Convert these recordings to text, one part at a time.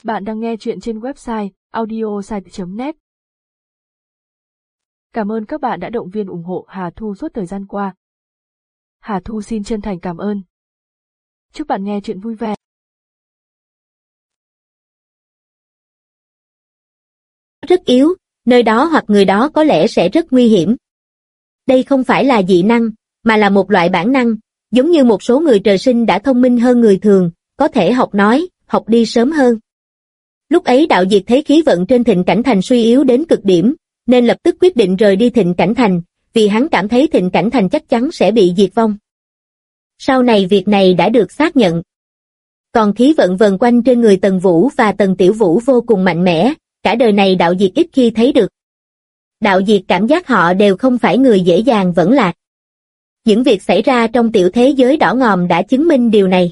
Bạn đang nghe chuyện trên website audiosite.net. Cảm ơn các bạn đã động viên ủng hộ Hà Thu suốt thời gian qua. Hà Thu xin chân thành cảm ơn. Chúc bạn nghe chuyện vui vẻ. Rất yếu, nơi đó hoặc người đó có lẽ sẽ rất nguy hiểm. Đây không phải là dị năng, mà là một loại bản năng, giống như một số người trời sinh đã thông minh hơn người thường, có thể học nói, học đi sớm hơn. Lúc ấy Đạo Diệt thấy khí vận trên Thịnh Cảnh Thành suy yếu đến cực điểm, nên lập tức quyết định rời đi Thịnh Cảnh Thành, vì hắn cảm thấy Thịnh Cảnh Thành chắc chắn sẽ bị diệt vong. Sau này việc này đã được xác nhận. Còn khí vận vần quanh trên người Tần Vũ và Tần Tiểu Vũ vô cùng mạnh mẽ, cả đời này Đạo Diệt ít khi thấy được. Đạo Diệt cảm giác họ đều không phải người dễ dàng vẫn lạc. Những việc xảy ra trong tiểu thế giới đỏ ngòm đã chứng minh điều này.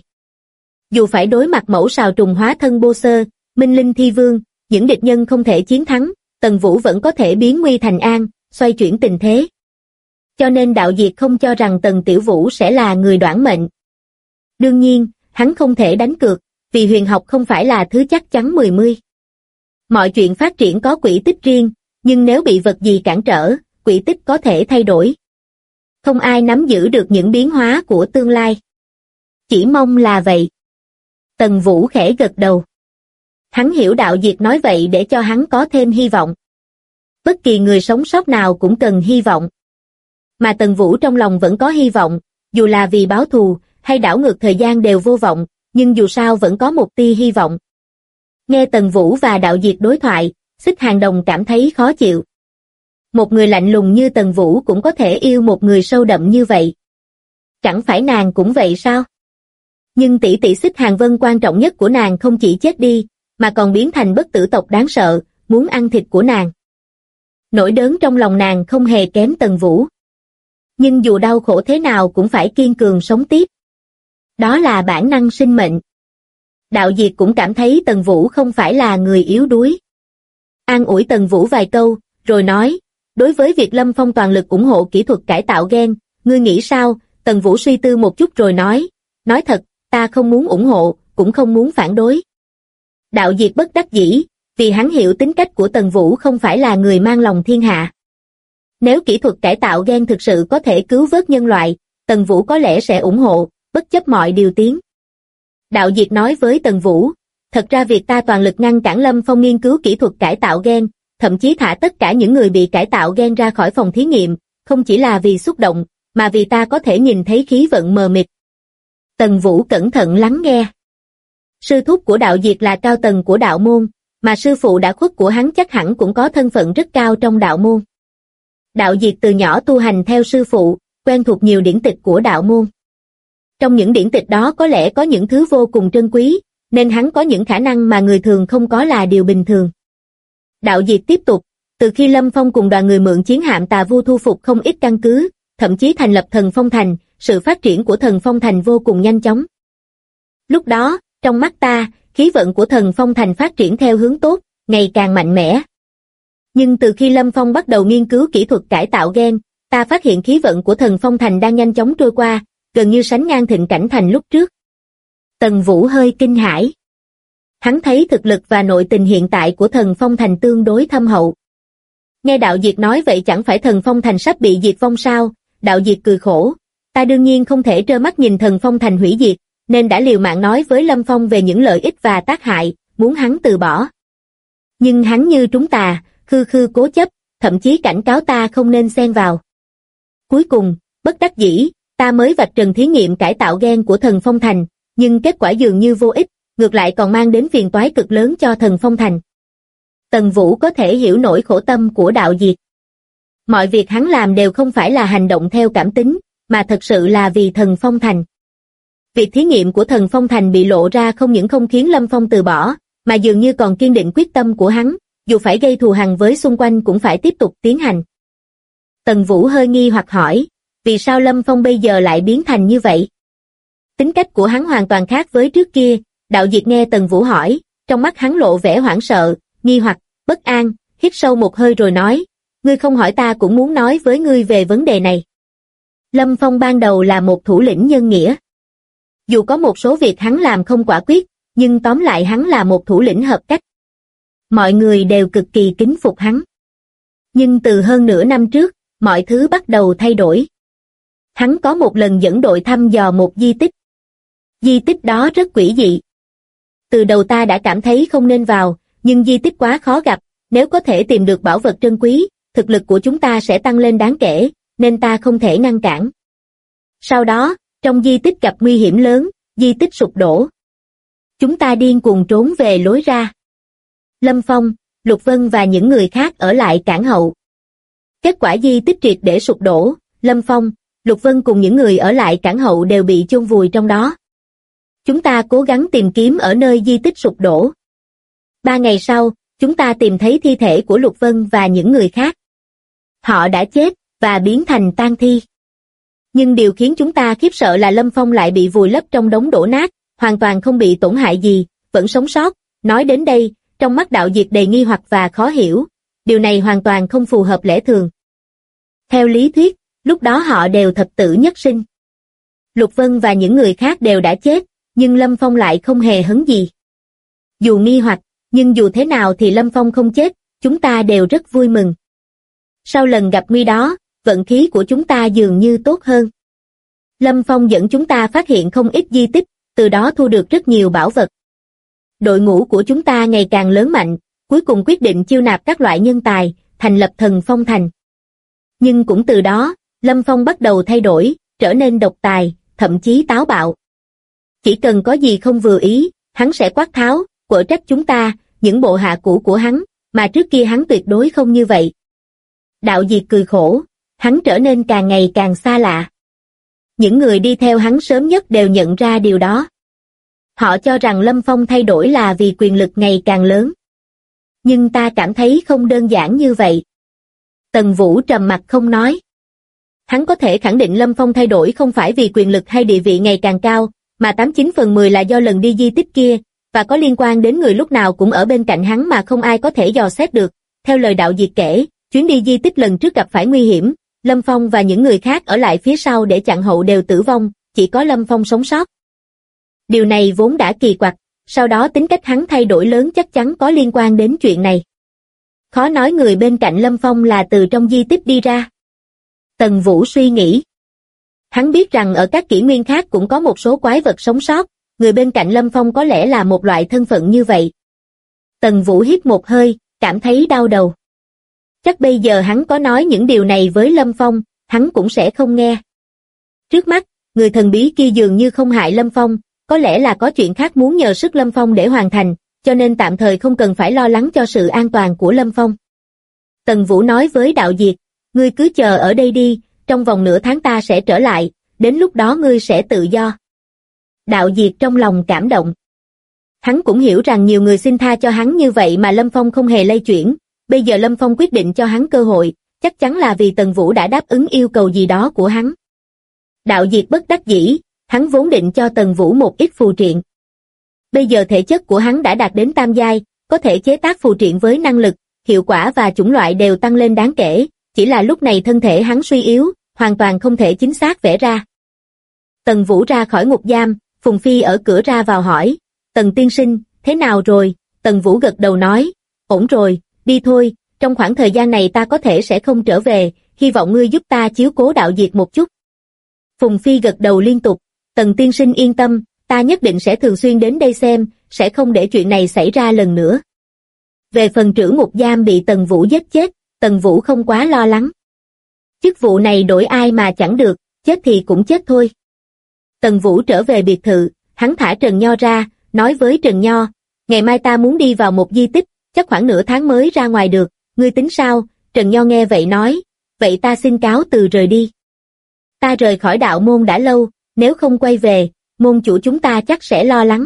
Dù phải đối mặt mẫu sào trùng hóa thân Bô Sơ, Minh Linh Thi Vương, những địch nhân không thể chiến thắng, Tần Vũ vẫn có thể biến nguy thành an, xoay chuyển tình thế. Cho nên Đạo Diệt không cho rằng Tần Tiểu Vũ sẽ là người đoản mệnh. Đương nhiên, hắn không thể đánh cược, vì huyền học không phải là thứ chắc chắn 10-10. Mọi chuyện phát triển có quỹ tích riêng, nhưng nếu bị vật gì cản trở, quỹ tích có thể thay đổi. Không ai nắm giữ được những biến hóa của tương lai. Chỉ mong là vậy. Tần Vũ khẽ gật đầu. Hắn hiểu Đạo Diệt nói vậy để cho hắn có thêm hy vọng. Bất kỳ người sống sót nào cũng cần hy vọng. Mà Tần Vũ trong lòng vẫn có hy vọng, dù là vì báo thù, hay đảo ngược thời gian đều vô vọng, nhưng dù sao vẫn có một tia hy vọng. Nghe Tần Vũ và Đạo Diệt đối thoại, Xích Hàng Đồng cảm thấy khó chịu. Một người lạnh lùng như Tần Vũ cũng có thể yêu một người sâu đậm như vậy. Chẳng phải nàng cũng vậy sao? Nhưng tỷ tỷ Xích Hàng Vân quan trọng nhất của nàng không chỉ chết đi, mà còn biến thành bất tử tộc đáng sợ, muốn ăn thịt của nàng. Nỗi đớn trong lòng nàng không hề kém Tần Vũ. Nhưng dù đau khổ thế nào cũng phải kiên cường sống tiếp. Đó là bản năng sinh mệnh. Đạo Diệt cũng cảm thấy Tần Vũ không phải là người yếu đuối. An ủi Tần Vũ vài câu, rồi nói, đối với việc Lâm Phong toàn lực ủng hộ kỹ thuật cải tạo gen, ngươi nghĩ sao? Tần Vũ suy tư một chút rồi nói thật, ta không muốn ủng hộ, cũng không muốn phản đối. Đạo Diệt bất đắc dĩ, vì hắn hiểu tính cách của Tần Vũ không phải là người mang lòng thiên hạ. Nếu kỹ thuật cải tạo gen thực sự có thể cứu vớt nhân loại, Tần Vũ có lẽ sẽ ủng hộ, bất chấp mọi điều tiếng. Đạo Diệt nói với Tần Vũ, thật ra việc ta toàn lực ngăn cản Lâm Phong nghiên cứu kỹ thuật cải tạo gen, thậm chí thả tất cả những người bị cải tạo gen ra khỏi phòng thí nghiệm, không chỉ là vì xúc động, mà vì ta có thể nhìn thấy khí vận mờ mịt. Tần Vũ cẩn thận lắng nghe. Sư thúc của Đạo Diệt là cao tầng của đạo môn, mà sư phụ đã khuất của hắn chắc hẳn cũng có thân phận rất cao trong đạo môn. Đạo Diệt từ nhỏ tu hành theo sư phụ, quen thuộc nhiều điển tịch của đạo môn. Trong những điển tịch đó có lẽ có những thứ vô cùng trân quý, nên hắn có những khả năng mà người thường không có là điều bình thường. Đạo Diệt tiếp tục, từ khi Lâm Phong cùng đoàn người mượn chiến hạm Tà Vu thu phục không ít căn cứ, thậm chí thành lập Thần Phong Thành, sự phát triển của Thần Phong Thành vô cùng nhanh chóng. Lúc đó, trong mắt ta, khí vận của Thần Phong Thành phát triển theo hướng tốt, ngày càng mạnh mẽ. Nhưng từ khi Lâm Phong bắt đầu nghiên cứu kỹ thuật cải tạo gen, ta phát hiện khí vận của Thần Phong Thành đang nhanh chóng trôi qua, gần như sánh ngang Thịnh Cảnh Thành lúc trước. Tần Vũ hơi kinh hãi. Hắn thấy thực lực và nội tình hiện tại của Thần Phong Thành tương đối thâm hậu. Nghe Đạo Diệt nói vậy chẳng phải Thần Phong Thành sắp bị diệt vong sao? Đạo Diệt cười khổ. Ta đương nhiên không thể trơ mắt nhìn Thần Phong Thành hủy diệt, nên đã liều mạng nói với Lâm Phong về những lợi ích và tác hại, muốn hắn từ bỏ. Nhưng hắn như trúng tà, khư khư cố chấp, thậm chí cảnh cáo ta không nên xen vào. Cuối cùng, bất đắc dĩ, ta mới vạch trần thí nghiệm cải tạo gen của Thần Phong Thành, nhưng kết quả dường như vô ích, ngược lại còn mang đến phiền toái cực lớn cho Thần Phong Thành. Tần Vũ có thể hiểu nỗi khổ tâm của Đạo Diệt. Mọi việc hắn làm đều không phải là hành động theo cảm tính, mà thật sự là vì Thần Phong Thành. Việc thí nghiệm của Thần Phong Thành bị lộ ra không những không khiến Lâm Phong từ bỏ, mà dường như còn kiên định quyết tâm của hắn, dù phải gây thù hằn với xung quanh cũng phải tiếp tục tiến hành. Tần Vũ hơi nghi hoặc hỏi, vì sao Lâm Phong bây giờ lại biến thành như vậy? Tính cách của hắn hoàn toàn khác với trước kia. Đạo Diệt nghe Tần Vũ hỏi, trong mắt hắn lộ vẻ hoảng sợ, nghi hoặc, bất an, hít sâu một hơi rồi nói, ngươi không hỏi ta cũng muốn nói với ngươi về vấn đề này. Lâm Phong ban đầu là một thủ lĩnh nhân nghĩa. Dù có một số việc hắn làm không quả quyết, nhưng tóm lại hắn là một thủ lĩnh hợp cách. Mọi người đều cực kỳ kính phục hắn. Nhưng từ hơn nửa năm trước, mọi thứ bắt đầu thay đổi. Hắn có một lần dẫn đội thăm dò một di tích. Di tích đó rất quỷ dị. Từ đầu ta đã cảm thấy không nên vào, nhưng di tích quá khó gặp, nếu có thể tìm được bảo vật trân quý, thực lực của chúng ta sẽ tăng lên đáng kể, nên ta không thể ngăn cản. Sau đó, trong di tích gặp nguy hiểm lớn, di tích sụp đổ. Chúng ta điên cuồng trốn về lối ra. Lâm Phong, Lục Vân và những người khác ở lại cản hậu. Kết quả di tích triệt để sụp đổ, Lâm Phong, Lục Vân cùng những người ở lại cản hậu đều bị chôn vùi trong đó. Chúng ta cố gắng tìm kiếm ở nơi di tích sụp đổ. 3 ngày sau, chúng ta tìm thấy thi thể của Lục Vân và những người khác. Họ đã chết và biến thành tang thi. Nhưng điều khiến chúng ta khiếp sợ là Lâm Phong lại bị vùi lấp trong đống đổ nát, hoàn toàn không bị tổn hại gì, vẫn sống sót. Nói đến đây, trong mắt Đạo Diệt đầy nghi hoặc và khó hiểu. Điều này hoàn toàn không phù hợp lẽ thường. Theo lý thuyết, lúc đó họ đều thập tử nhất sinh. Lục Vân và những người khác đều đã chết, nhưng Lâm Phong lại không hề hấn gì. Dù nghi hoặc, nhưng dù thế nào thì Lâm Phong không chết, chúng ta đều rất vui mừng. Sau lần gặp nguy đó, vận khí của chúng ta dường như tốt hơn. Lâm Phong dẫn chúng ta phát hiện không ít di tích, từ đó thu được rất nhiều bảo vật. Đội ngũ của chúng ta ngày càng lớn mạnh, cuối cùng quyết định chiêu nạp các loại nhân tài, thành lập Thần Phong Thành. Nhưng cũng từ đó, Lâm Phong bắt đầu thay đổi, trở nên độc tài, thậm chí táo bạo. Chỉ cần có gì không vừa ý, hắn sẽ quát tháo, quở trách chúng ta, những bộ hạ cũ của hắn, mà trước kia hắn tuyệt đối không như vậy. Đạo Diệt cười khổ, hắn trở nên càng ngày càng xa lạ. Những người đi theo hắn sớm nhất đều nhận ra điều đó. Họ cho rằng Lâm Phong thay đổi là vì quyền lực ngày càng lớn. Nhưng ta cảm thấy không đơn giản như vậy. Tần Vũ trầm mặc không nói. Hắn có thể khẳng định Lâm Phong thay đổi không phải vì quyền lực hay địa vị ngày càng cao, mà 89/10 là do lần đi di tích kia, và có liên quan đến người lúc nào cũng ở bên cạnh hắn mà không ai có thể dò xét được. Theo lời Đạo Diệt kể, chuyến đi di tích lần trước gặp phải nguy hiểm, Lâm Phong và những người khác ở lại phía sau để chặn hậu đều tử vong, chỉ có Lâm Phong sống sót. Điều này vốn đã kỳ quặc, sau đó tính cách hắn thay đổi lớn chắc chắn có liên quan đến chuyện này. Khó nói người bên cạnh Lâm Phong là từ trong di tích đi ra. Tần Vũ suy nghĩ. Hắn biết rằng ở các kỷ nguyên khác cũng có một số quái vật sống sót, người bên cạnh Lâm Phong có lẽ là một loại thân phận như vậy. Tần Vũ hít một hơi, cảm thấy đau đầu. Chắc bây giờ hắn có nói những điều này với Lâm Phong, hắn cũng sẽ không nghe. Trước mắt, người thần bí kia dường như không hại Lâm Phong, có lẽ là có chuyện khác muốn nhờ sức Lâm Phong để hoàn thành, cho nên tạm thời không cần phải lo lắng cho sự an toàn của Lâm Phong. Tần Vũ nói với Đạo Diệt, ngươi cứ chờ ở đây đi, trong vòng nửa tháng ta sẽ trở lại, đến lúc đó ngươi sẽ tự do. Đạo Diệt trong lòng cảm động. Hắn cũng hiểu rằng nhiều người xin tha cho hắn như vậy mà Lâm Phong không hề lay chuyển, bây giờ Lâm Phong quyết định cho hắn cơ hội, chắc chắn là vì Tần Vũ đã đáp ứng yêu cầu gì đó của hắn. Đạo Diệt bất đắc dĩ, hắn vốn định cho Tần Vũ một ít phù triện. Bây giờ thể chất của hắn đã đạt đến tam giai, có thể chế tác phù triện với năng lực, hiệu quả và chủng loại đều tăng lên đáng kể, chỉ là lúc này thân thể hắn suy yếu, hoàn toàn không thể chính xác vẽ ra. Tần Vũ ra khỏi ngục giam, Phùng Phi ở cửa ra vào hỏi, Tần tiên sinh, thế nào rồi? Tần Vũ gật đầu nói, ổn rồi, đi thôi, trong khoảng thời gian này ta có thể sẽ không trở về, hy vọng ngươi giúp ta chiếu cố Đạo Diệt một chút. Phùng Phi gật đầu liên tục, Tần tiên sinh yên tâm, ta nhất định sẽ thường xuyên đến đây xem, sẽ không để chuyện này xảy ra lần nữa. Về phần trưởng ngục giam bị Tần Vũ giết chết, Tần Vũ không quá lo lắng. Chức vụ này đổi ai mà chẳng được, chết thì cũng chết thôi. Tần Vũ trở về biệt thự, hắn thả Trần Nho ra, nói với Trần Nho, ngày mai ta muốn đi vào một di tích, chắc khoảng nửa tháng mới ra ngoài được, ngươi tính sao? Trần Nho nghe vậy nói, vậy ta xin cáo từ rời đi. Ta rời khỏi đạo môn đã lâu, nếu không quay về, môn chủ chúng ta chắc sẽ lo lắng.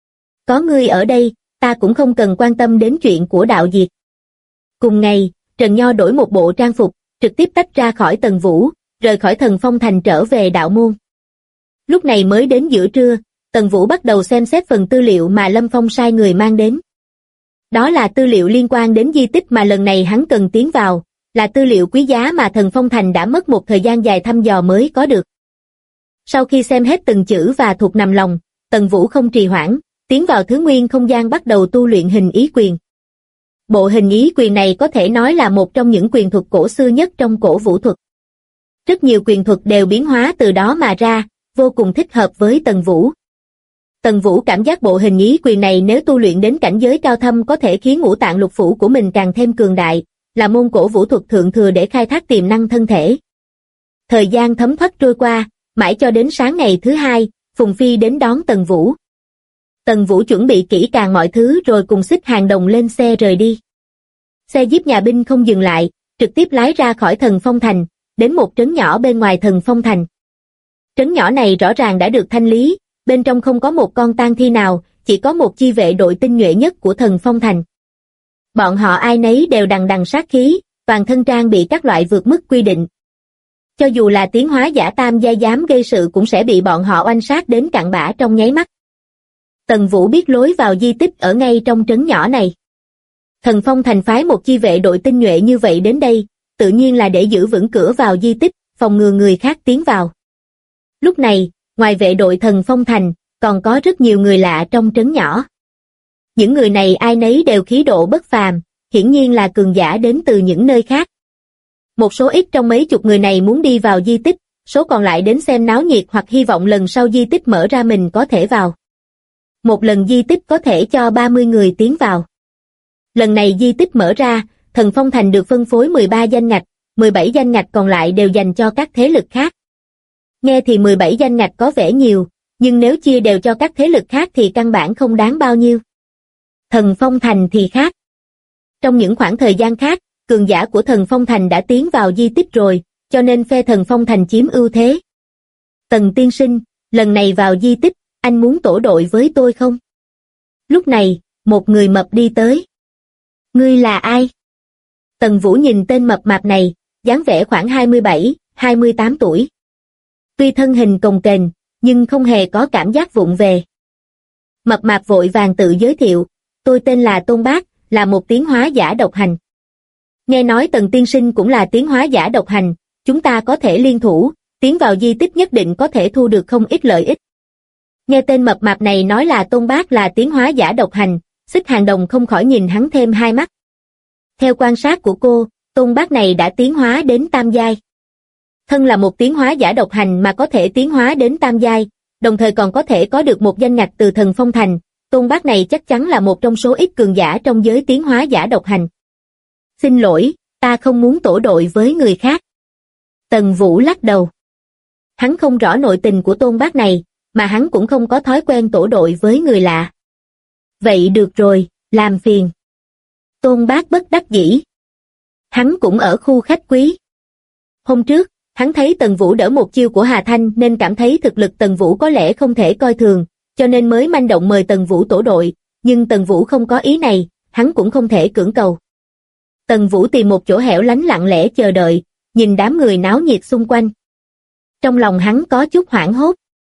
Có ngươi ở đây, ta cũng không cần quan tâm đến chuyện của Đạo Diệt. Cùng ngày, Trần Nho đổi một bộ trang phục, trực tiếp tách ra khỏi Tần Vũ, rời khỏi Thần Phong Thành trở về đạo môn. Lúc này mới đến giữa trưa, Tần Vũ bắt đầu xem xét phần tư liệu mà Lâm Phong sai người mang đến. Đó là tư liệu liên quan đến di tích mà lần này hắn cần tiến vào, là tư liệu quý giá mà Thần Phong Thành đã mất một thời gian dài thăm dò mới có được. Sau khi xem hết từng chữ và thuộc nằm lòng, Tần Vũ không trì hoãn, tiến vào thứ nguyên không gian bắt đầu tu luyện hình ý quyền. Bộ hình ý quyền này có thể nói là một trong những quyền thuật cổ xưa nhất trong cổ vũ thuật. Rất nhiều quyền thuật đều biến hóa từ đó mà ra, vô cùng thích hợp với Tần Vũ. Tần Vũ cảm giác bộ hình ý quyền này nếu tu luyện đến cảnh giới cao thâm có thể khiến ngũ tạng lục phủ của mình càng thêm cường đại, là môn cổ vũ thuật thượng thừa để khai thác tiềm năng thân thể. Thời gian thấm thoát trôi qua, mãi cho đến sáng ngày thứ hai, Phùng Phi đến đón Tần Vũ. Tần Vũ chuẩn bị kỹ càng mọi thứ rồi cùng Xích Hàng Đồng lên xe rời đi. Xe jeep nhà binh không dừng lại, trực tiếp lái ra khỏi Thần Phong Thành, đến một trấn nhỏ bên ngoài Thần Phong Thành. Trấn nhỏ này rõ ràng đã được thanh lý, bên trong không có một con tang thi nào, chỉ có một chi vệ đội tinh nhuệ nhất của Thần Phong Thành. Bọn họ ai nấy đều đằng đằng sát khí, toàn thân trang bị các loại vượt mức quy định. Cho dù là tiến hóa giả tam giai dám gây sự cũng sẽ bị bọn họ oanh sát đến cặn bã trong nháy mắt. Tần Vũ biết lối vào di tích ở ngay trong trấn nhỏ này. Thần Phong Thành phái một chi vệ đội tinh nhuệ như vậy đến đây, tự nhiên là để giữ vững cửa vào di tích, phòng ngừa người khác tiến vào. Lúc này, ngoài vệ đội Thần Phong Thành, còn có rất nhiều người lạ trong trấn nhỏ. Những người này ai nấy đều khí độ bất phàm, hiển nhiên là cường giả đến từ những nơi khác. Một số ít trong mấy chục người này muốn đi vào di tích, số còn lại đến xem náo nhiệt hoặc hy vọng lần sau di tích mở ra mình có thể vào. Một lần di tích có thể cho 30 người tiến vào. Lần này di tích mở ra, Thần Phong Thành được phân phối 13 danh ngạch, 17 danh ngạch còn lại đều dành cho các thế lực khác. Nghe thì 17 danh ngạch có vẻ nhiều, nhưng nếu chia đều cho các thế lực khác thì căn bản không đáng bao nhiêu. Thần Phong Thành thì khác. Trong những khoảng thời gian khác, cường giả của Thần Phong Thành đã tiến vào di tích rồi, cho nên phe Thần Phong Thành chiếm ưu thế. Tần tiên sinh, lần này vào di tích, anh muốn tổ đội với tôi không? Lúc này, một người mập đi tới. Ngươi là ai? Tần Vũ nhìn tên mập mạp này, dáng vẻ khoảng 27, 28 tuổi. Tuy thân hình cồng kềnh, nhưng không hề có cảm giác vụng về. Mập mạp vội vàng tự giới thiệu, tôi tên là Tôn Bác, là một tiến hóa giả độc hành. Nghe nói Tần tiên sinh cũng là tiến hóa giả độc hành, chúng ta có thể liên thủ, tiến vào di tích nhất định có thể thu được không ít lợi ích. Nghe tên mập mạp này nói là Tôn Bác là tiến hóa giả độc hành, Xích Hàng Đồng không khỏi nhìn hắn thêm hai mắt. Theo quan sát của cô, Tôn Bác này đã tiến hóa đến tam giai. Thân là một tiến hóa giả độc hành mà có thể tiến hóa đến tam giai, đồng thời còn có thể có được một danh ngạch từ Thần Phong Thành, Tôn Bác này chắc chắn là một trong số ít cường giả trong giới tiến hóa giả độc hành. Xin lỗi, ta không muốn tổ đội với người khác. Tần Vũ lắc đầu. Hắn không rõ nội tình của Tôn Bác này, mà hắn cũng không có thói quen tổ đội với người lạ. Vậy được rồi, làm phiền. Tôn Bác bất đắc dĩ. Hắn cũng ở khu khách quý. Hôm trước, hắn thấy Tần Vũ đỡ một chiêu của Hà Thanh nên cảm thấy thực lực Tần Vũ có lẽ không thể coi thường, cho nên mới manh động mời Tần Vũ tổ đội, nhưng Tần Vũ không có ý này, hắn cũng không thể cưỡng cầu. Tần Vũ tìm một chỗ hẻo lánh lặng lẽ chờ đợi, nhìn đám người náo nhiệt xung quanh. Trong lòng hắn có chút hoảng hốt.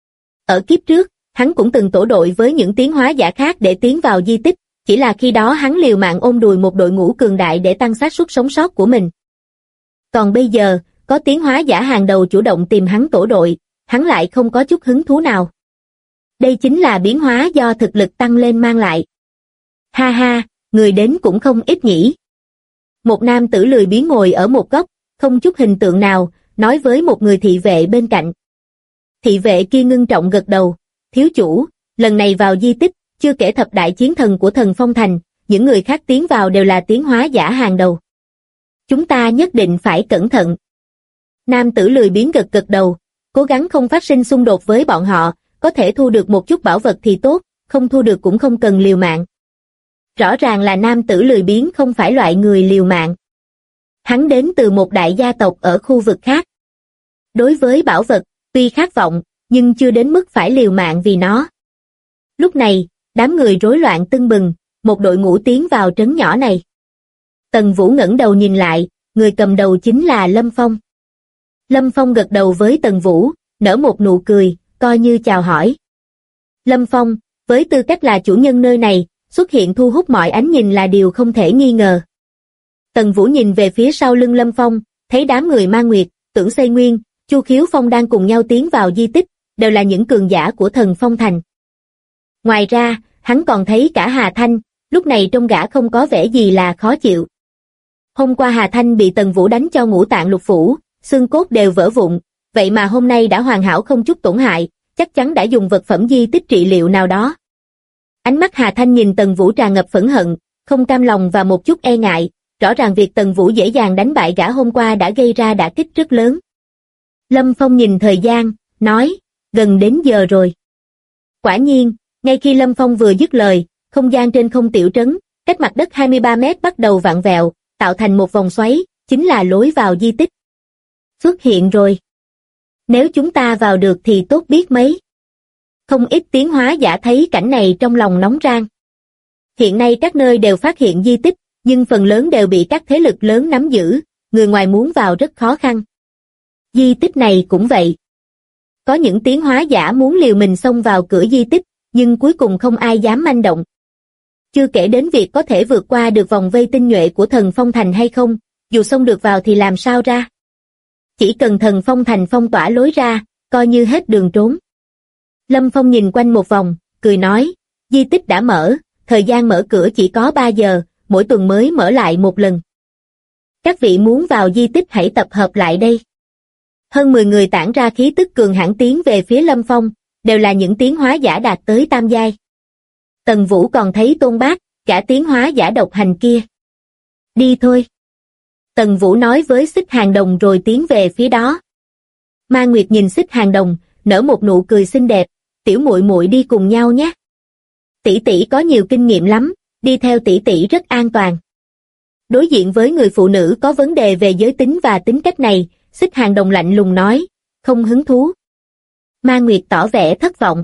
Ở kiếp trước, hắn cũng từng tổ đội với những tiến hóa giả khác để tiến vào di tích, chỉ là khi đó hắn liều mạng ôm đùi một đội ngũ cường đại để tăng xác suất sống sót của mình. Còn bây giờ, có tiến hóa giả hàng đầu chủ động tìm hắn tổ đội, hắn lại không có chút hứng thú nào. Đây chính là biến hóa do thực lực tăng lên mang lại. Ha ha, người đến cũng không ít nhỉ. Một nam tử lười biếng ngồi ở một góc, không chút hình tượng nào, nói với một người thị vệ bên cạnh. Thị vệ kia ngưng trọng gật đầu, thiếu chủ, lần này vào di tích, chưa kể thập đại chiến thần của Thần Phong Thành, những người khác tiến vào đều là tiến hóa giả hàng đầu. Chúng ta nhất định phải cẩn thận. Nam tử lười biếng gật gật đầu, cố gắng không phát sinh xung đột với bọn họ, có thể thu được một chút bảo vật thì tốt, không thu được cũng không cần liều mạng. Rõ ràng là nam tử lười biếng không phải loại người liều mạng. Hắn đến từ một đại gia tộc ở khu vực khác. Đối với bảo vật, tuy khát vọng, nhưng chưa đến mức phải liều mạng vì nó. Lúc này, đám người rối loạn tưng bừng, một đội ngũ tiến vào trấn nhỏ này. Tần Vũ ngẩng đầu nhìn lại, người cầm đầu chính là Lâm Phong. Lâm Phong gật đầu với Tần Vũ, nở một nụ cười, coi như chào hỏi. Lâm Phong, với tư cách là chủ nhân nơi này, xuất hiện thu hút mọi ánh nhìn là điều không thể nghi ngờ. Tần Vũ nhìn về phía sau lưng Lâm Phong, thấy đám người Ma Nguyệt, Tưởng Xây Nguyên, Chu Khiếu Phong đang cùng nhau tiến vào di tích, đều là những cường giả của Thần Phong Thành. Ngoài ra, Hắn còn thấy cả Hà Thanh, lúc này trông gã không có vẻ gì là khó chịu. Hôm qua Hà Thanh bị Tần Vũ đánh cho ngũ tạng lục phủ, xương cốt đều vỡ vụn, vậy mà hôm nay đã hoàn hảo không chút tổn hại, chắc chắn đã dùng vật phẩm di tích trị liệu nào đó. Ánh mắt Hà Thanh nhìn Tần Vũ tràn ngập phẫn hận, không cam lòng và một chút e ngại, rõ ràng việc Tần Vũ dễ dàng đánh bại gã hôm qua đã gây ra đả kích rất lớn. Lâm Phong nhìn thời gian, nói, gần đến giờ rồi. Quả nhiên, ngay khi Lâm Phong vừa dứt lời, không gian trên không tiểu trấn, cách mặt đất 23 mét bắt đầu vặn vẹo, tạo thành một vòng xoáy, chính là lối vào di tích. Xuất hiện rồi. Nếu chúng ta vào được thì tốt biết mấy. Không ít tiến hóa giả thấy cảnh này trong lòng nóng rang. Hiện nay các nơi đều phát hiện di tích, nhưng phần lớn đều bị các thế lực lớn nắm giữ, người ngoài muốn vào rất khó khăn. Di tích này cũng vậy. Có những tiến hóa giả muốn liều mình xông vào cửa di tích, nhưng cuối cùng không ai dám manh động. Chưa kể đến việc có thể vượt qua được vòng vây tinh nhuệ của Thần Phong Thành hay không, dù xông được vào thì làm sao ra. Chỉ cần Thần Phong Thành phong tỏa lối ra, coi như hết đường trốn. Lâm Phong nhìn quanh một vòng, cười nói, di tích đã mở, thời gian mở cửa chỉ có 3 giờ, mỗi tuần mới mở lại một lần. Các vị muốn vào di tích hãy tập hợp lại đây. Hơn 10 người tản ra khí tức cường hãn tiến về phía Lâm Phong, đều là những tiến hóa giả đạt tới tam giai. Tần Vũ còn thấy Tôn Bác, cả tiến hóa giả độc hành kia. Đi thôi. Tần Vũ nói với Xích Hàng Đồng rồi tiến về phía đó. Ma Nguyệt nhìn Xích Hàng Đồng, nở một nụ cười xinh đẹp, tiểu muội muội đi cùng nhau nhé. Tỷ tỷ có nhiều kinh nghiệm lắm, đi theo tỷ tỷ rất an toàn. Đối diện với người phụ nữ có vấn đề về giới tính và tính cách này, Xích Hàng Đồng lạnh lùng nói, không hứng thú. Ma Nguyệt tỏ vẻ thất vọng.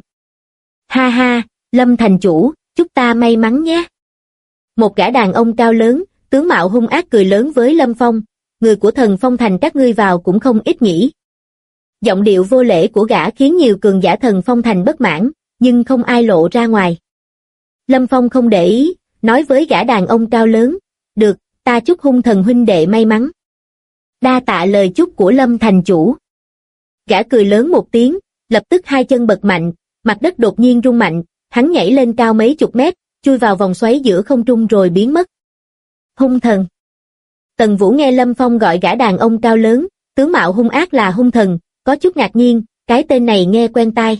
Ha ha, Lâm thành chủ, chúc ta may mắn nhé. Một gã đàn ông cao lớn, tướng mạo hung ác cười lớn với Lâm Phong, người của Thần Phong Thành các ngươi vào cũng không ít nhỉ. Giọng điệu vô lễ của gã khiến nhiều cường giả Thần Phong Thành bất mãn, nhưng không ai lộ ra ngoài. Lâm Phong không để ý, nói với gã đàn ông cao lớn, được, ta chúc Hung Thần huynh đệ may mắn. Đa tạ lời chúc của Lâm thành chủ. Gã cười lớn một tiếng, lập tức hai chân bật mạnh, mặt đất đột nhiên rung mạnh, hắn nhảy lên cao mấy chục mét, chui vào vòng xoáy giữa không trung rồi biến mất. Hung Thần. Tần Vũ nghe Lâm Phong gọi gã đàn ông cao lớn, tướng mạo hung ác là Hung Thần, có chút ngạc nhiên, cái tên này nghe quen tai.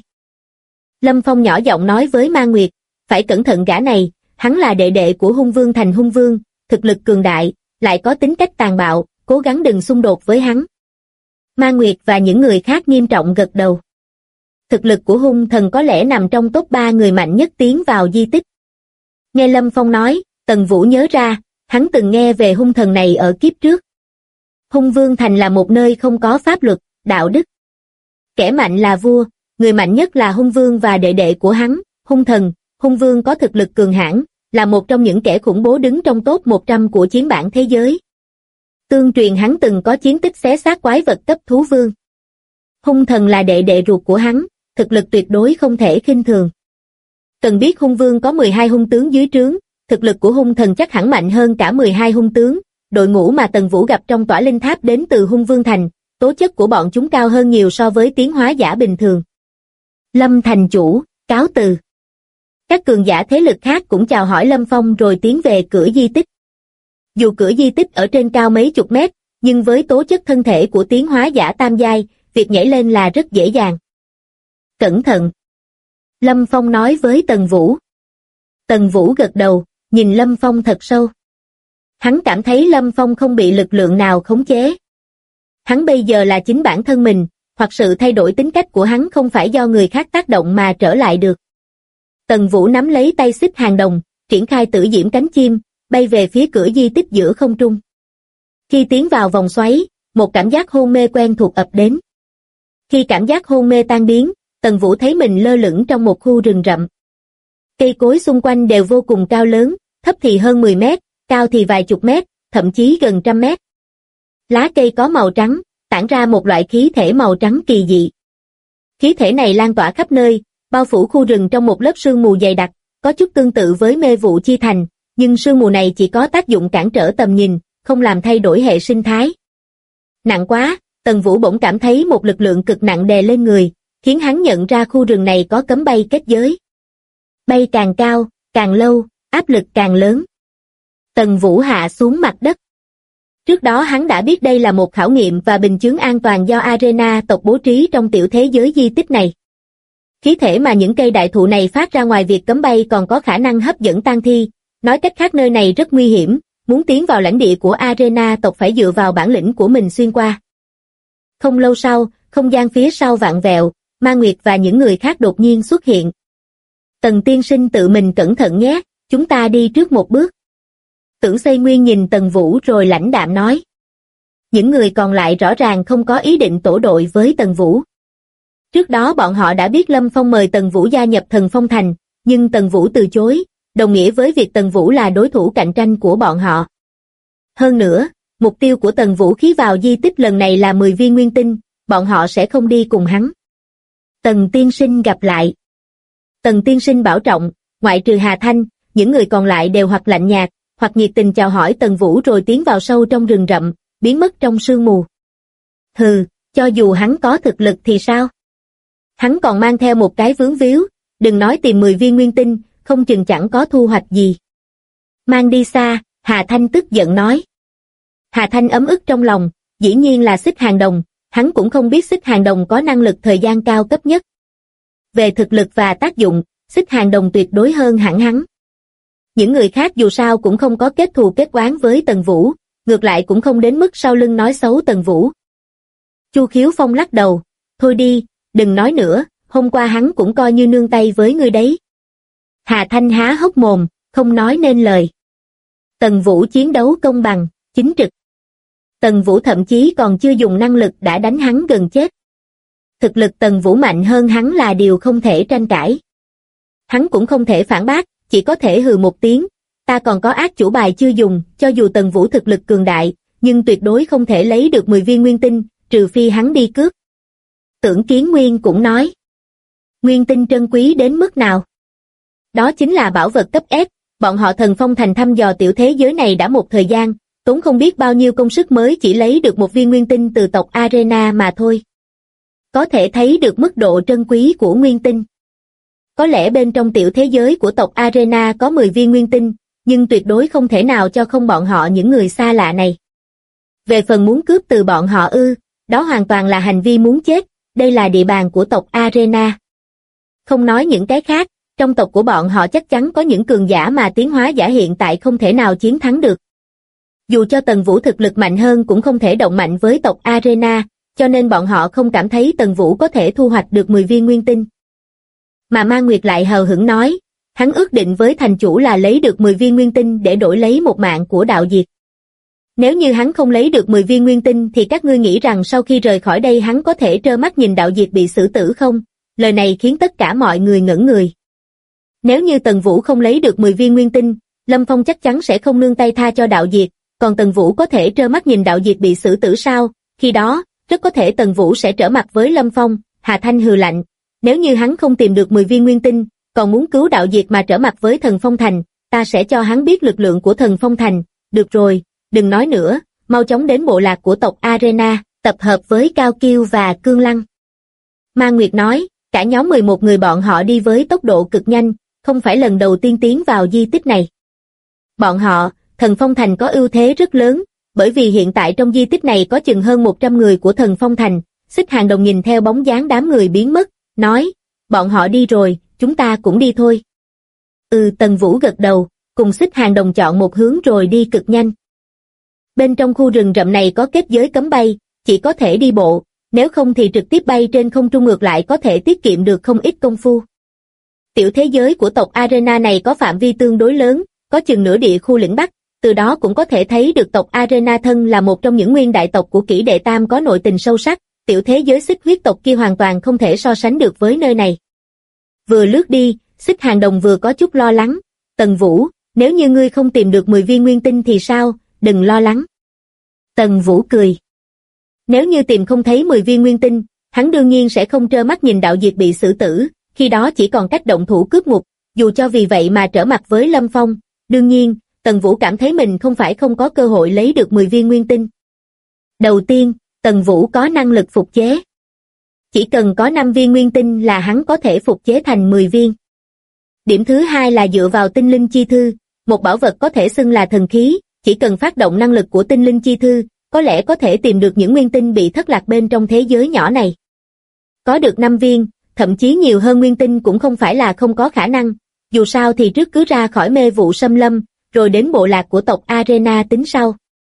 Lâm Phong nhỏ giọng nói với Ma Nguyệt, phải cẩn thận gã này, hắn là đệ đệ của Hung Vương Thành Hung Vương, thực lực cường đại, lại có tính cách tàn bạo, cố gắng đừng xung đột với hắn. Ma Nguyệt và những người khác nghiêm trọng gật đầu. Thực lực của Hung Thần có lẽ nằm trong top 3 người mạnh nhất tiến vào di tích. Nghe Lâm Phong nói, Tần Vũ nhớ ra, hắn từng nghe về Hung Thần này ở kiếp trước. Hung Vương Thành là một nơi không có pháp luật, đạo đức. Kẻ mạnh là vua, người mạnh nhất là Hung Vương và đệ đệ của hắn, Hung Thần. Hung Vương có thực lực cường hãn, là một trong những kẻ khủng bố đứng trong top 100 của chiến bảng thế giới. Tương truyền hắn từng có chiến tích xé xác quái vật cấp thú vương. Hung Thần là đệ đệ ruột của hắn, thực lực tuyệt đối không thể khinh thường. Cần biết Hung Vương có 12 hung tướng dưới trướng, thực lực của Hung Thần chắc hẳn mạnh hơn cả 12 hung tướng, đội ngũ mà Tần Vũ gặp trong tỏa linh tháp đến từ Hung Vương Thành, tố chất của bọn chúng cao hơn nhiều so với tiến hóa giả bình thường. Lâm thành chủ, cáo từ. Các cường giả thế lực khác cũng chào hỏi Lâm Phong rồi tiến về cửa di tích. Dù cửa di tích ở trên cao mấy chục mét, nhưng với tố chất thân thể của tiến hóa giả tam giai, việc nhảy lên là rất dễ dàng. Cẩn thận. Lâm Phong nói với Tần Vũ. Tần Vũ gật đầu, nhìn Lâm Phong thật sâu. Hắn cảm thấy Lâm Phong không bị lực lượng nào khống chế. Hắn bây giờ là chính bản thân mình, hoặc sự thay đổi tính cách của hắn không phải do người khác tác động mà trở lại được. Tần Vũ nắm lấy tay Xích Hàng Đồng, triển khai tử diễm cánh chim, bay về phía cửa di tích giữa không trung. Khi tiến vào vòng xoáy, một cảm giác hôn mê quen thuộc ập đến. Khi cảm giác hôn mê tan biến, Tần Vũ thấy mình lơ lửng trong một khu rừng rậm. Cây cối xung quanh đều vô cùng cao lớn, thấp thì hơn 10 mét, cao thì vài chục mét, thậm chí gần trăm mét. Lá cây có màu trắng, tản ra một loại khí thể màu trắng kỳ dị. Khí thể này lan tỏa khắp nơi, bao phủ khu rừng trong một lớp sương mù dày đặc, có chút tương tự với mê vụ chi thành, nhưng sương mù này chỉ có tác dụng cản trở tầm nhìn, không làm thay đổi hệ sinh thái. Nặng quá, Tần Vũ bỗng cảm thấy một lực lượng cực nặng đè lên người, khiến hắn nhận ra khu rừng này có cấm bay kết giới. Bay càng cao, càng lâu, áp lực càng lớn. Tần Vũ hạ xuống mặt đất. Trước đó hắn đã biết đây là một khảo nghiệm và bình chướng an toàn do Arena tộc bố trí trong tiểu thế giới di tích này. Khí thể mà những cây đại thụ này phát ra ngoài việc cấm bay còn có khả năng hấp dẫn tang thi, nói cách khác nơi này rất nguy hiểm, muốn tiến vào lãnh địa của Arena tộc phải dựa vào bản lĩnh của mình xuyên qua. Không lâu sau, không gian phía sau vặn vẹo, Ma Nguyệt và những người khác đột nhiên xuất hiện. Tần tiên sinh tự mình cẩn thận nhé, chúng ta đi trước một bước. Tưởng Xây Nguyên nhìn Tần Vũ rồi lãnh đạm nói. Những người còn lại rõ ràng không có ý định tổ đội với Tần Vũ. Trước đó bọn họ đã biết Lâm Phong mời Tần Vũ gia nhập Thần Phong Thành, nhưng Tần Vũ từ chối, đồng nghĩa với việc Tần Vũ là đối thủ cạnh tranh của bọn họ. Hơn nữa, mục tiêu của Tần Vũ khi vào di tích lần này là 10 viên nguyên tinh, bọn họ sẽ không đi cùng hắn. Tần tiên sinh gặp lại. Tần tiên sinh bảo trọng, ngoại trừ Hà Thanh, những người còn lại đều hoặc lạnh nhạt, hoặc nhiệt tình chào hỏi Tần Vũ rồi tiến vào sâu trong rừng rậm, biến mất trong sương mù. Hừ, cho dù hắn có thực lực thì sao? Hắn còn mang theo một cái vướng víu, đừng nói tìm 10 viên nguyên tinh, không chừng chẳng có thu hoạch gì. Mang đi xa, Hà Thanh tức giận nói. Hà Thanh ấm ức trong lòng, dĩ nhiên là Xích Hàng Đồng, hắn cũng không biết Xích Hàng Đồng có năng lực thời gian cao cấp nhất. Về thực lực và tác dụng, Xích Hàng Đồng tuyệt đối hơn hẳn hắn. Những người khác dù sao cũng không có kết thù kết oán với Tần Vũ, ngược lại cũng không đến mức sau lưng nói xấu Tần Vũ. Chu Khiếu Phong lắc đầu, thôi đi, đừng nói nữa, hôm qua hắn cũng coi như nương tay với ngươi đấy. Hà Thanh há hốc mồm, không nói nên lời. Tần Vũ chiến đấu công bằng, chính trực. Tần Vũ thậm chí còn chưa dùng năng lực đã đánh hắn gần chết. Thực lực Tần Vũ mạnh hơn hắn là điều không thể tranh cãi. Hắn cũng không thể phản bác, chỉ có thể hừ một tiếng, ta còn có ác chủ bài chưa dùng, cho dù Tần Vũ thực lực cường đại, nhưng tuyệt đối không thể lấy được 10 viên nguyên tinh, trừ phi hắn đi cướp. Tưởng Kiến Nguyên cũng nói, nguyên tinh trân quý đến mức nào? Đó chính là bảo vật cấp S, bọn họ Thần Phong Thành thăm dò tiểu thế giới này đã một thời gian, tốn không biết bao nhiêu công sức mới chỉ lấy được một viên nguyên tinh từ tộc Arena mà thôi. Có thể thấy được mức độ trân quý của nguyên tinh. Có lẽ bên trong tiểu thế giới của tộc Arena có 10 viên nguyên tinh, nhưng tuyệt đối không thể nào cho không bọn họ những người xa lạ này. Về phần muốn cướp từ bọn họ đó hoàn toàn là hành vi muốn chết, đây là địa bàn của tộc Arena. Không nói những cái khác, trong tộc của bọn họ chắc chắn có những cường giả mà tiến hóa giả hiện tại không thể nào chiến thắng được. Dù cho Tần Vũ thực lực mạnh hơn cũng không thể động mạnh với tộc Arena, cho nên bọn họ không cảm thấy Tần Vũ có thể thu hoạch được 10 viên nguyên tinh. Mà Ma Nguyệt lại hờ hững nói, hắn ước định với thành chủ là lấy được 10 viên nguyên tinh để đổi lấy một mạng của đạo diệt. Nếu như hắn không lấy được 10 viên nguyên tinh thì các ngươi nghĩ rằng sau khi rời khỏi đây hắn có thể trơ mắt nhìn đạo diệt bị xử tử không? Lời này khiến tất cả mọi người ngẩn người. Nếu như Tần Vũ không lấy được 10 viên nguyên tinh, Lâm Phong chắc chắn sẽ không nương tay tha cho đạo diệt, còn Tần Vũ có thể trơ mắt nhìn đạo diệt bị xử tử sao? Khi đó, rất có thể Tần Vũ sẽ trở mặt với Lâm Phong. Hà Thanh hừ lạnh, nếu như hắn không tìm được 10 viên nguyên tinh, còn muốn cứu đạo diệt mà trở mặt với Thần Phong Thành, ta sẽ cho hắn biết lực lượng của Thần Phong Thành. Được rồi, đừng nói nữa, mau chóng đến bộ lạc của tộc Arena, tập hợp với Cao Kiêu và Cương Lăng. Ma Nguyệt nói, cả nhóm 11 người bọn họ đi với tốc độ cực nhanh, không phải lần đầu tiên tiến vào di tích này. Bọn họ, Thần Phong Thành có ưu thế rất lớn, bởi vì hiện tại trong di tích này có chừng hơn 100 người của Thần Phong Thành. Xích Hàng Đồng nhìn theo bóng dáng đám người biến mất, nói, bọn họ đi rồi, chúng ta cũng đi thôi. Tần Vũ gật đầu, cùng Xích Hàng Đồng chọn một hướng rồi đi cực nhanh. Bên trong khu rừng rậm này có kết giới cấm bay, chỉ có thể đi bộ, nếu không thì trực tiếp bay trên không trung ngược lại có thể tiết kiệm được không ít công phu. Tiểu thế giới của tộc Arena này có phạm vi tương đối lớn, có chừng nửa địa khu lĩnh Bắc, từ đó cũng có thể thấy được tộc Arena thân là một trong những nguyên đại tộc của Kỷ Đệ Tam có nội tình sâu sắc, tiểu thế giới Xích huyết tộc kia hoàn toàn không thể so sánh được với nơi này. Vừa lướt đi, Xích Hàng Đồng vừa có chút lo lắng, Tần Vũ, nếu như ngươi không tìm được 10 viên nguyên tinh thì sao, đừng lo lắng. Tần Vũ cười. Nếu như tìm không thấy 10 viên nguyên tinh, hắn đương nhiên sẽ không trơ mắt nhìn đạo diệt bị xử tử, khi đó chỉ còn cách động thủ cướp ngục, dù cho vì vậy mà trở mặt với Lâm Phong. Đương nhiên, Tần Vũ cảm thấy mình không phải không có cơ hội lấy được 10 viên nguyên tinh. Đầu tiên, Tần Vũ có năng lực phục chế. Chỉ cần có 5 viên nguyên tinh là hắn có thể phục chế thành 10 viên. Điểm thứ hai là dựa vào tinh linh chi thư, một bảo vật có thể xưng là thần khí, chỉ cần phát động năng lực của tinh linh chi thư, có lẽ có thể tìm được những nguyên tinh bị thất lạc bên trong thế giới nhỏ này. Có được 5 viên, thậm chí nhiều hơn nguyên tinh cũng không phải là không có khả năng, dù sao thì trước cứ ra khỏi mê vụ xâm lâm, rồi đến bộ lạc của tộc Arena tính sau.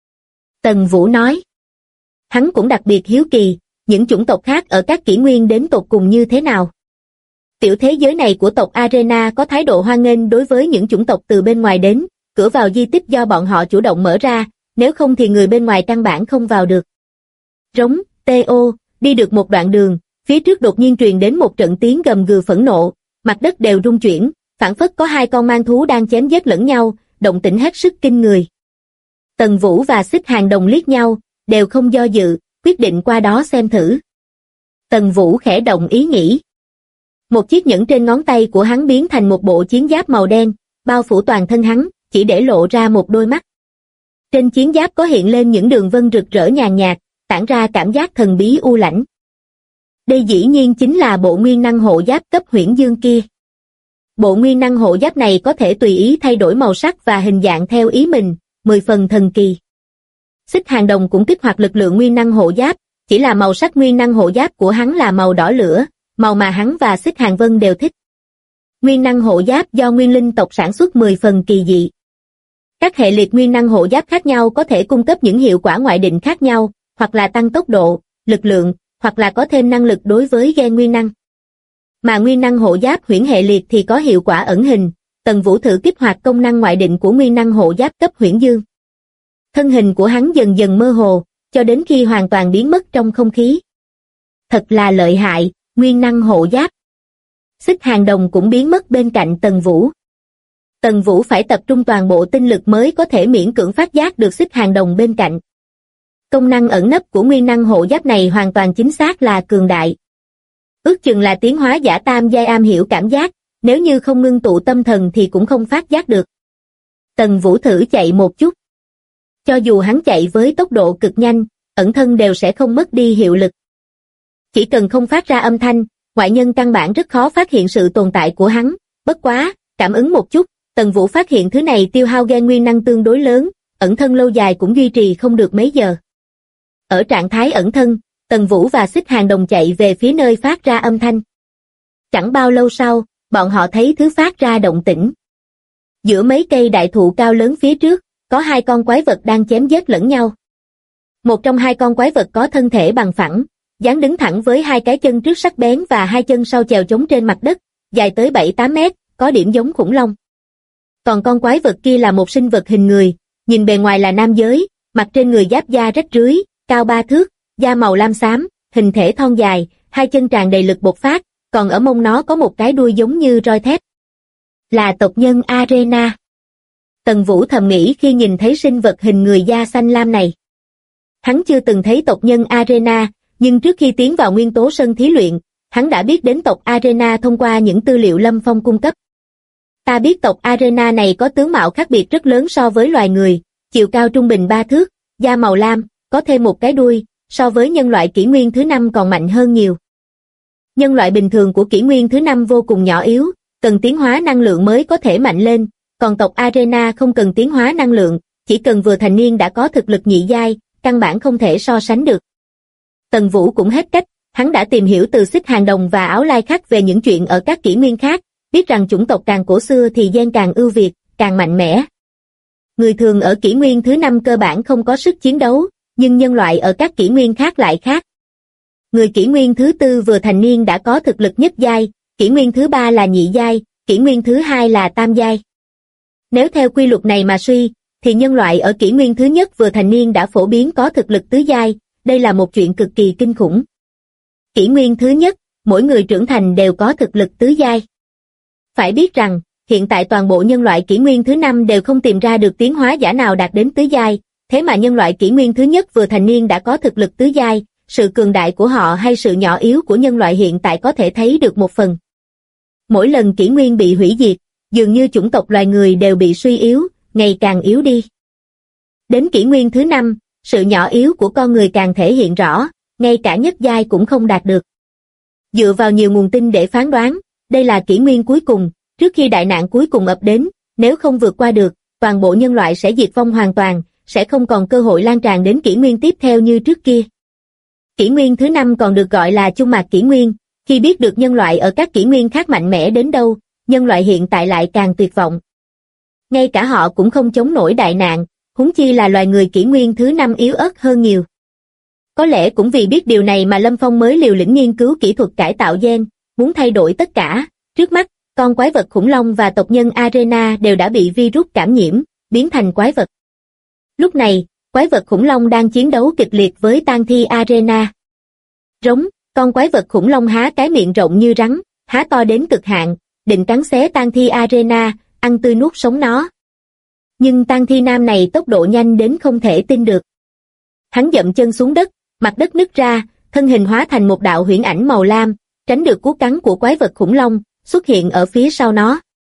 Tần Vũ nói. Hắn cũng đặc biệt hiếu kỳ, những chủng tộc khác ở các kỷ nguyên đến tột cùng như thế nào. Tiểu thế giới này của tộc Arena có thái độ hoan nghênh đối với những chủng tộc từ bên ngoài đến, cửa vào di tích do bọn họ chủ động mở ra, nếu không thì người bên ngoài căn bản không vào được. Rống, T.O. đi được một đoạn đường, phía trước đột nhiên truyền đến một trận tiếng gầm gừ phẫn nộ, mặt đất đều rung chuyển, phảng phất có hai con mang thú đang chém giết lẫn nhau, động tĩnh hết sức kinh người. Tần Vũ và Xích Hàng Đồng liếc nhau, đều không do dự, quyết định qua đó xem thử. Tần Vũ khẽ động ý nghĩ. Một chiếc nhẫn trên ngón tay của hắn biến thành một bộ chiến giáp màu đen, bao phủ toàn thân hắn, chỉ để lộ ra một đôi mắt. Trên chiến giáp có hiện lên những đường vân rực rỡ nhàn nhạt, tản ra cảm giác thần bí u lãnh. Đây dĩ nhiên chính là bộ nguyên năng hộ giáp cấp huyễn dương kia. Bộ nguyên năng hộ giáp này có thể tùy ý thay đổi màu sắc và hình dạng theo ý mình, 10 phần thần kỳ. Xích Hàng Đồng cũng kích hoạt lực lượng nguyên năng hộ giáp, chỉ là màu sắc nguyên năng hộ giáp của hắn là màu đỏ lửa, màu mà hắn và Xích Hàng Vân đều thích. Nguyên năng hộ giáp do nguyên linh tộc sản xuất 10 phần kỳ dị. Các hệ liệt nguyên năng hộ giáp khác nhau có thể cung cấp những hiệu quả ngoại định khác nhau, hoặc là tăng tốc độ, lực lượng, hoặc là có thêm năng lực đối với gen nguyên năng. Mà nguyên năng hộ giáp huyễn hệ liệt thì có hiệu quả ẩn hình, Tần Vũ thử kích hoạt công năng ngoại định của nguyên năng hộ giáp cấp huyễn dương. Thân hình của hắn dần dần mơ hồ, cho đến khi hoàn toàn biến mất trong không khí. Thật là lợi hại, nguyên năng hộ giáp. Xích Hàng Đồng cũng biến mất bên cạnh Tần Vũ. Tần Vũ phải tập trung toàn bộ tinh lực mới có thể miễn cưỡng phát giác được Xích Hàng Đồng bên cạnh. Công năng ẩn nấp của nguyên năng hộ giáp này hoàn toàn chính xác là cường đại. Ước chừng là tiến hóa giả tam giai am hiểu cảm giác, nếu như không ngưng tụ tâm thần thì cũng không phát giác được. Tần Vũ thử chạy một chút. Cho dù hắn chạy với tốc độ cực nhanh, ẩn thân đều sẽ không mất đi hiệu lực. Chỉ cần không phát ra âm thanh, ngoại nhân căn bản rất khó phát hiện sự tồn tại của hắn, bất quá, cảm ứng một chút, Tần Vũ phát hiện thứ này tiêu hao gen nguyên năng tương đối lớn, ẩn thân lâu dài cũng duy trì không được mấy giờ. Ở trạng thái ẩn thân, Tần Vũ và Xích Hàng Đồng chạy về phía nơi phát ra âm thanh. Chẳng bao lâu sau, bọn họ thấy thứ phát ra động tĩnh. Giữa mấy cây đại thụ cao lớn phía trước, có hai con quái vật đang chém giết lẫn nhau. Một trong hai con quái vật có thân thể bằng phẳng, dáng đứng thẳng với hai cái chân trước sắc bén và hai chân sau chèo chống trên mặt đất, dài tới 7-8 mét, có điểm giống khủng long. Còn con quái vật kia là một sinh vật hình người, nhìn bề ngoài là nam giới, mặt trên người giáp da rách rưới, cao 3 thước, da màu lam xám, hình thể thon dài, hai chân tràn đầy lực bộc phát, còn ở mông nó có một cái đuôi giống như roi thép. Là tộc nhân Arena. Tần Vũ thầm nghĩ khi nhìn thấy sinh vật hình người da xanh lam này. Hắn chưa từng thấy tộc nhân Arena, nhưng trước khi tiến vào nguyên tố sân thí luyện, hắn đã biết đến tộc Arena thông qua những tư liệu Lâm Phong cung cấp. Ta biết tộc Arena này có tướng mạo khác biệt rất lớn so với loài người, chiều cao trung bình 3 thước, da màu lam, có thêm một cái đuôi, so với nhân loại kỷ nguyên thứ 5 còn mạnh hơn nhiều. Nhân loại bình thường của kỷ nguyên thứ 5 vô cùng nhỏ yếu, cần tiến hóa năng lượng mới có thể mạnh lên, còn tộc Arena không cần tiến hóa năng lượng, chỉ cần vừa thành niên đã có thực lực nhị giai, căn bản không thể so sánh được. Tần Vũ cũng hết cách, hắn đã tìm hiểu từ Xích Hàng Đồng và Áo Lai Khắc về những chuyện ở các kỷ nguyên khác, biết rằng chủng tộc càng cổ xưa thì gen càng ưu việt, càng mạnh mẽ. Người thường ở kỷ nguyên thứ 5 cơ bản không có sức chiến đấu, nhưng nhân loại ở các kỷ nguyên khác lại khác. Người kỷ nguyên thứ 4 vừa thành niên đã có thực lực nhất giai, kỷ nguyên thứ 3 là nhị giai, kỷ nguyên thứ 2 là tam giai. Nếu theo quy luật này mà suy, thì nhân loại ở kỷ nguyên thứ nhất vừa thành niên đã phổ biến có thực lực tứ giai, đây là một chuyện cực kỳ kinh khủng. Kỷ nguyên thứ nhất, mỗi người trưởng thành đều có thực lực tứ giai. Phải biết rằng, hiện tại toàn bộ nhân loại kỷ nguyên thứ 5 đều không tìm ra được tiến hóa giả nào đạt đến tứ giai, thế mà nhân loại kỷ nguyên thứ nhất vừa thành niên đã có thực lực tứ giai, sự cường đại của họ hay sự nhỏ yếu của nhân loại hiện tại có thể thấy được một phần. Mỗi lần kỷ nguyên bị hủy diệt, dường như chủng tộc loài người đều bị suy yếu, ngày càng yếu đi. Đến kỷ nguyên thứ 5, sự nhỏ yếu của con người càng thể hiện rõ, ngay cả nhất giai cũng không đạt được. Dựa vào nhiều nguồn tin để phán đoán, đây là kỷ nguyên cuối cùng, Trước khi đại nạn cuối cùng ập đến, nếu không vượt qua được, toàn bộ nhân loại sẽ diệt vong hoàn toàn, sẽ không còn cơ hội lan tràn đến kỷ nguyên tiếp theo như trước kia. Kỷ nguyên thứ 5 còn được gọi là Chung Mạc Kỷ Nguyên, khi biết được nhân loại ở các kỷ nguyên khác mạnh mẽ đến đâu, nhân loại hiện tại lại càng tuyệt vọng. Ngay cả họ cũng không chống nổi đại nạn, huống chi là loài người kỷ nguyên thứ 5 yếu ớt hơn nhiều. Có lẽ cũng vì biết điều này mà Lâm Phong mới liều lĩnh nghiên cứu kỹ thuật cải tạo gen, muốn thay đổi tất cả. Trước mắt, con quái vật khủng long và tộc nhân Arena đều đã bị virus cảm nhiễm, biến thành quái vật. Lúc này, quái vật khủng long đang chiến đấu kịch liệt với tang thi Arena. Rống, con quái vật khủng long há cái miệng rộng như rắn, há to đến cực hạn, định cắn xé tang thi Arena, ăn tươi nuốt sống nó. Nhưng tang thi nam này tốc độ nhanh đến không thể tin được. Hắn dậm chân xuống đất, mặt đất nứt ra, thân hình hóa thành một đạo huyễn ảnh màu lam, tránh được cú cắn của quái vật khủng long, xuất hiện ở phía sau nó.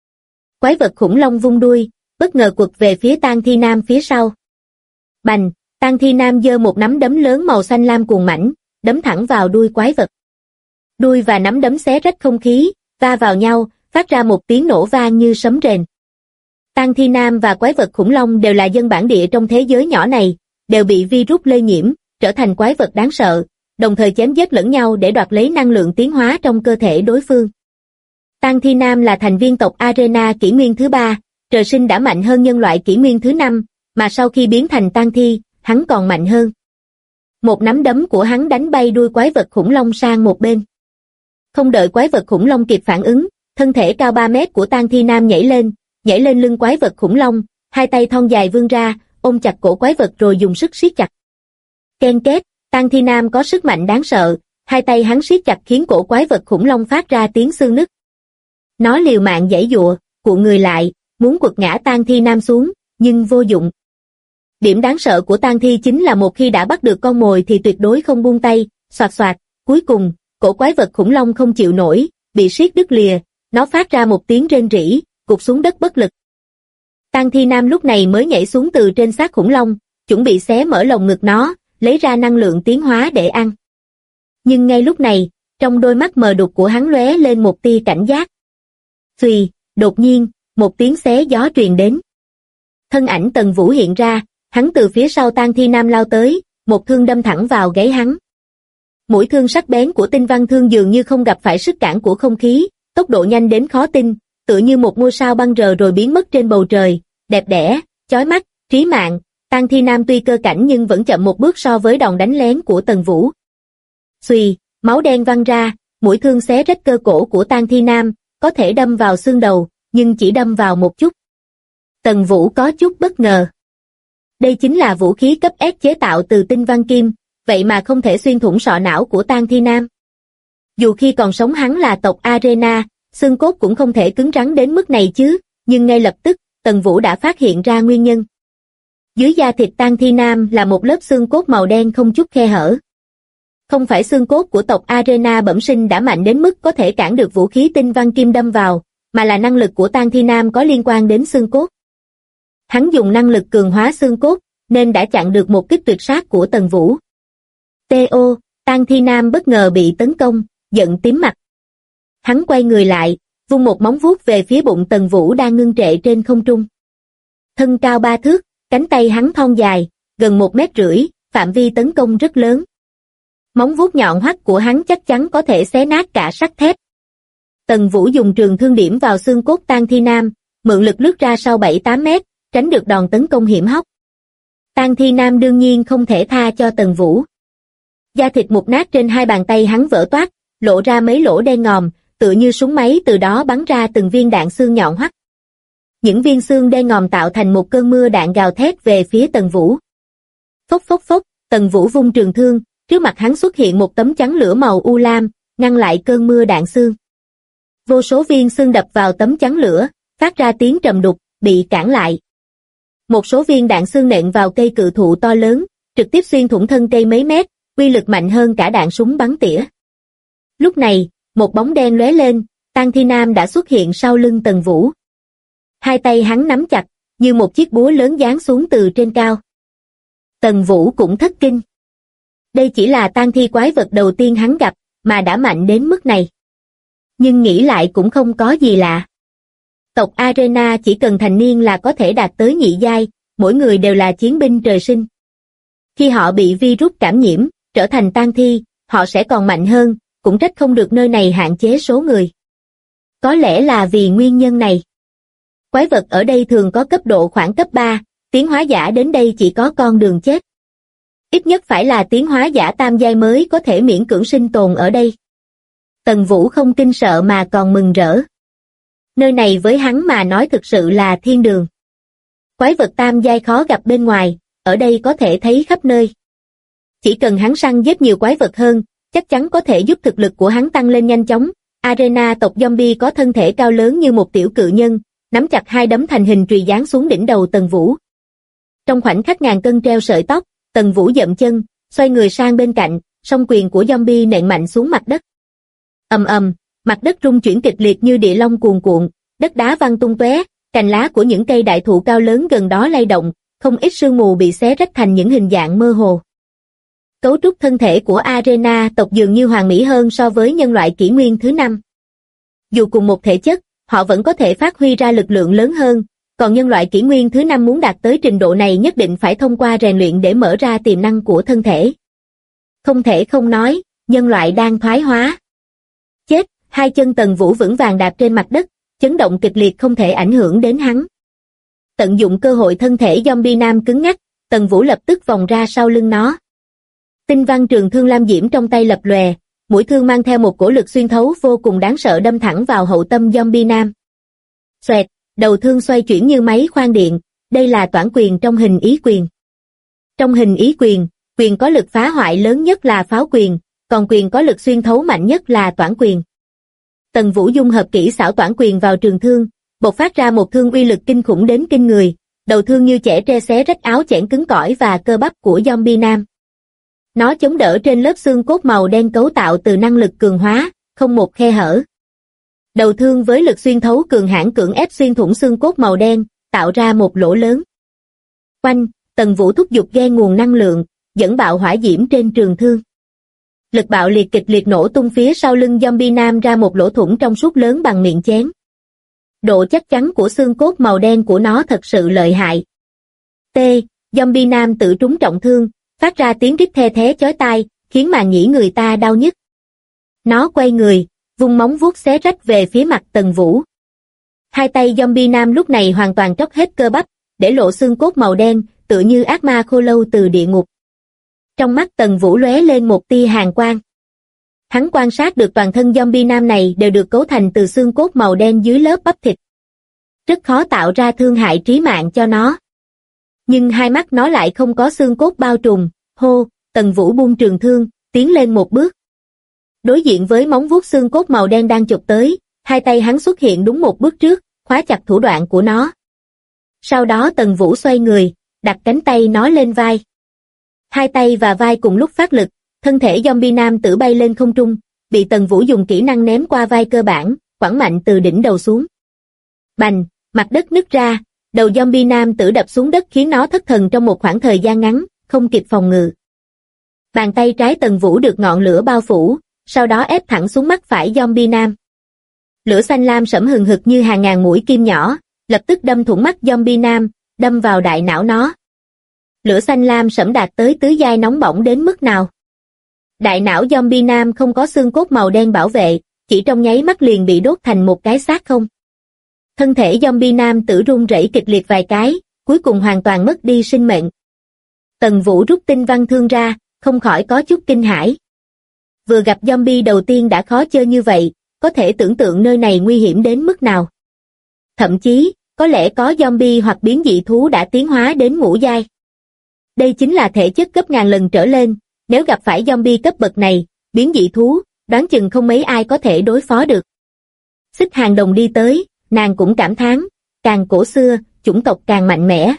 Quái vật khủng long vung đuôi, bất ngờ quật về phía tang thi nam phía sau. Bành, tang thi nam giơ một nắm đấm lớn màu xanh lam cuồng mãnh, đấm thẳng vào đuôi quái vật. Đuôi và nắm đấm xé rách không khí, va vào nhau, phát ra một tiếng nổ vang như sấm rền. Tang thi nam và quái vật khủng long đều là dân bản địa trong thế giới nhỏ này, đều bị virus lây nhiễm, trở thành quái vật đáng sợ, đồng thời chém giết lẫn nhau để đoạt lấy năng lượng tiến hóa trong cơ thể đối phương. Tang thi nam là thành viên tộc Arena kỷ nguyên thứ 3, trời sinh đã mạnh hơn nhân loại kỷ nguyên thứ 5, mà sau khi biến thành tang thi, hắn còn mạnh hơn. Một nắm đấm của hắn đánh bay đuôi quái vật khủng long sang một bên. Không đợi quái vật khủng long kịp phản ứng, thân thể cao 3 mét của tang thi nam nhảy lên lưng quái vật khủng long, hai tay thon dài vươn ra, ôm chặt cổ quái vật rồi dùng sức siết chặt. Ken két, tang thi nam có sức mạnh đáng sợ, hai tay hắn siết chặt khiến cổ quái vật khủng long phát ra tiếng xương nứt. Nó liều mạng giãy giụa, cuộn người lại, muốn quật ngã tang thi nam xuống, nhưng vô dụng. Điểm đáng sợ của tang thi chính là một khi đã bắt được con mồi thì tuyệt đối không buông tay, xoạt xoạt, cuối cùng, cổ quái vật khủng long không chịu nổi, bị siết đứt lìa, nó phát ra một tiếng rên rỉ, gục xuống đất bất lực. Tang thi nam lúc này mới nhảy xuống từ trên xác khủng long, chuẩn bị xé mở lồng ngực nó, lấy ra năng lượng tiến hóa để ăn. Nhưng ngay lúc này, trong đôi mắt mờ đục của hắn lóe lên một tia cảnh giác. Xùy, đột nhiên, một tiếng xé gió truyền đến. Thân ảnh Tần Vũ hiện ra, hắn từ phía sau tang thi nam lao tới, một thương đâm thẳng vào gáy hắn. Mũi thương sắc bén của tinh văn thương dường như không gặp phải sức cản của không khí, tốc độ nhanh đến khó tin, tựa như một ngôi sao băng rờ rồi biến mất trên bầu trời, đẹp đẽ, chói mắt, trí mạng. Tang thi nam tuy cơ cảnh nhưng vẫn chậm một bước so với đòn đánh lén của Tần Vũ. Xùy, máu đen văng ra, mũi thương xé rách cơ cổ của tang thi nam, có thể đâm vào xương đầu, nhưng chỉ đâm vào một chút. Tần Vũ có chút bất ngờ. Đây chính là vũ khí cấp S chế tạo từ tinh văn kim, vậy mà không thể xuyên thủng sọ não của tang thi nam. Dù khi còn sống hắn là tộc Arena, xương cốt cũng không thể cứng rắn đến mức này chứ, nhưng ngay lập tức, Tần Vũ đã phát hiện ra nguyên nhân. Dưới da thịt tang thi nam là một lớp xương cốt màu đen không chút khe hở. Không phải xương cốt của tộc Arena bẩm sinh đã mạnh đến mức có thể cản được vũ khí tinh văn kim đâm vào, mà là năng lực của tang thi nam có liên quan đến xương cốt. Hắn dùng năng lực cường hóa xương cốt, nên đã chặn được một kích tuyệt sát của Tần Vũ. T.O. Tang thi nam bất ngờ bị tấn công, giận tím mặt. Hắn quay người lại, vung một móng vuốt về phía bụng Tần Vũ đang ngưng trệ trên không trung. Thân cao 3 thước, cánh tay hắn thon dài, gần 1,5 mét, phạm vi tấn công rất lớn. Móng vuốt nhọn hoắt của hắn chắc chắn có thể xé nát cả sắt thép. Tần Vũ dùng trường thương điểm vào xương cốt tang thi nam, mượn lực lướt ra sau 7-8 mét, tránh được đòn tấn công hiểm hóc. Tang thi nam đương nhiên không thể tha cho Tần Vũ. Da thịt mục nát trên hai bàn tay hắn vỡ toác, lộ ra mấy lỗ đen ngòm, tựa như súng máy từ đó bắn ra từng viên đạn xương nhọn hoắt. Những viên xương đen ngòm tạo thành một cơn mưa đạn gào thét về phía Tần Vũ. Phốc phốc phốc, Tần Vũ vung trường thương, trước mặt hắn xuất hiện một tấm chắn lửa màu u lam, ngăn lại cơn mưa đạn xương. Vô số viên xương đập vào tấm chắn lửa, phát ra tiếng trầm đục, bị cản lại. Một số viên đạn xương nện vào cây cự thụ to lớn, trực tiếp xuyên thủng thân cây mấy mét, uy lực mạnh hơn cả đạn súng bắn tỉa. Lúc này, một bóng đen lóe lên, tang thi nam đã xuất hiện sau lưng Tần Vũ. Hai tay hắn nắm chặt, như một chiếc búa lớn giáng xuống từ trên cao. Tần Vũ cũng thất kinh. Đây chỉ là tang thi quái vật đầu tiên hắn gặp, mà đã mạnh đến mức này. Nhưng nghĩ lại cũng không có gì lạ. Tộc Arena chỉ cần thành niên là có thể đạt tới nhị giai, mỗi người đều là chiến binh trời sinh. Khi họ bị virus cảm nhiễm, trở thành tang thi, họ sẽ còn mạnh hơn, cũng trách không được nơi này hạn chế số người. Có lẽ là vì nguyên nhân này. Quái vật ở đây thường có cấp độ khoảng cấp 3, tiến hóa giả đến đây chỉ có con đường chết. Ít nhất phải là tiến hóa giả tam giai mới có thể miễn cưỡng sinh tồn ở đây. Tần Vũ không kinh sợ mà còn mừng rỡ. Nơi này với hắn mà nói thực sự là thiên đường. Quái vật tam giai khó gặp bên ngoài, ở đây có thể thấy khắp nơi. Chỉ cần hắn săn giết nhiều quái vật hơn, chắc chắn có thể giúp thực lực của hắn tăng lên nhanh chóng. Arena tộc zombie có thân thể cao lớn như một tiểu cự nhân, nắm chặt hai đấm thành hình chùy giáng xuống đỉnh đầu Tần Vũ. Trong khoảnh khắc ngàn cân treo sợi tóc, Tần Vũ dậm chân, xoay người sang bên cạnh, song quyền của zombie nện mạnh xuống mặt đất. Ầm ầm, mặt đất rung chuyển kịch liệt như địa long cuồn cuộn, đất đá văng tung tóe, cành lá của những cây đại thụ cao lớn gần đó lay động, không ít sương mù bị xé rách thành những hình dạng mơ hồ. Cấu trúc thân thể của Arena tộc dường như hoàn mỹ hơn so với nhân loại kỷ nguyên thứ 5. Dù cùng một thể chất, họ vẫn có thể phát huy ra lực lượng lớn hơn, còn nhân loại kỷ nguyên thứ 5 muốn đạt tới trình độ này nhất định phải thông qua rèn luyện để mở ra tiềm năng của thân thể. Không thể không nói, nhân loại đang thoái hóa. Chết, hai chân Tần Vũ vững vàng đạp trên mặt đất, chấn động kịch liệt không thể ảnh hưởng đến hắn. Tận dụng cơ hội thân thể zombie nam cứng ngắc, Tần Vũ lập tức vòng ra sau lưng nó. Tinh văn trường thương lam diễm trong tay lập lòe, mũi thương mang theo một cổ lực xuyên thấu vô cùng đáng sợ đâm thẳng vào hậu tâm zombie nam. Xoẹt, đầu thương xoay chuyển như máy khoan điện, đây là toản quyền trong hình ý quyền. Trong hình ý quyền, quyền có lực phá hoại lớn nhất là pháo quyền, còn quyền có lực xuyên thấu mạnh nhất là toản quyền. Tần Vũ dung hợp kỹ xảo toản quyền vào trường thương, bộc phát ra một thương uy lực kinh khủng đến kinh người, đầu thương như chẻ tre xé rách áo chẽn cứng cỏi và cơ bắp của zombie nam. Nó chống đỡ trên lớp xương cốt màu đen cấu tạo từ năng lực cường hóa, không một khe hở. Đầu thương với lực xuyên thấu cường hãn cưỡng ép xuyên thủng xương cốt màu đen, tạo ra một lỗ lớn. Oanh, Tần Vũ thúc giục ghe nguồn năng lượng, dẫn bạo hỏa diễm trên trường thương. Lực bạo liệt kịch liệt nổ tung phía sau lưng zombie nam ra một lỗ thủng trong suốt lớn bằng miệng chén. Độ chắc chắn của xương cốt màu đen của nó thật sự lợi hại. Zombie nam tự trúng trọng thương, phát ra tiếng rít the thé chói tai, khiến màng nhĩ người ta đau nhức. Nó quay người, vung móng vuốt xé rách về phía mặt Tần Vũ. Hai tay zombie nam lúc này hoàn toàn tróc hết cơ bắp, để lộ xương cốt màu đen, tựa như ác ma khô lâu từ địa ngục. Trong mắt Tần Vũ lóe lên một tia hàn quang. Hắn quan sát được toàn thân zombie nam này đều được cấu thành từ xương cốt màu đen dưới lớp bắp thịt. Rất khó tạo ra thương hại trí mạng cho nó. Nhưng hai mắt nó lại không có xương cốt bao trùm. Hô, Tần Vũ buông trường thương, tiến lên một bước. Đối diện với móng vuốt xương cốt màu đen đang chụp tới, hai tay hắn xuất hiện đúng một bước trước, khóa chặt thủ đoạn của nó. Sau đó Tần Vũ xoay người, đặt cánh tay nó lên vai. Hai tay và vai cùng lúc phát lực, thân thể zombie nam tử bay lên không trung, bị Tần Vũ dùng kỹ năng ném qua vai cơ bản, quẳng mạnh từ đỉnh đầu xuống. Bành, mặt đất nứt ra, đầu zombie nam tử đập xuống đất khiến nó thất thần trong một khoảng thời gian ngắn, không kịp phòng ngự. Bàn tay trái Tần Vũ được ngọn lửa bao phủ, sau đó ép thẳng xuống mắt phải zombie nam. Lửa xanh lam sẫm hừng hực như hàng ngàn mũi kim nhỏ, lập tức đâm thủng mắt zombie nam, đâm vào đại não nó. Lửa xanh lam sẫm đạt tới tứ giai nóng bỏng đến mức nào? Đại não zombie nam không có xương cốt màu đen bảo vệ, chỉ trong nháy mắt liền bị đốt thành một cái xác không. Thân thể zombie nam tử run rẩy kịch liệt vài cái, cuối cùng hoàn toàn mất đi sinh mệnh. Tần Vũ rút tinh văn thương ra, không khỏi có chút kinh hãi. Vừa gặp zombie đầu tiên đã khó chơi như vậy, có thể tưởng tượng nơi này nguy hiểm đến mức nào. Thậm chí, có lẽ có zombie hoặc biến dị thú đã tiến hóa đến ngũ giai. Đây chính là thể chất gấp ngàn lần trở lên, nếu gặp phải zombie cấp bậc này, biến dị thú, đoán chừng không mấy ai có thể đối phó được. Xích Hàng Đồng đi tới, nàng cũng cảm thán, càng cổ xưa, chủng tộc càng mạnh mẽ.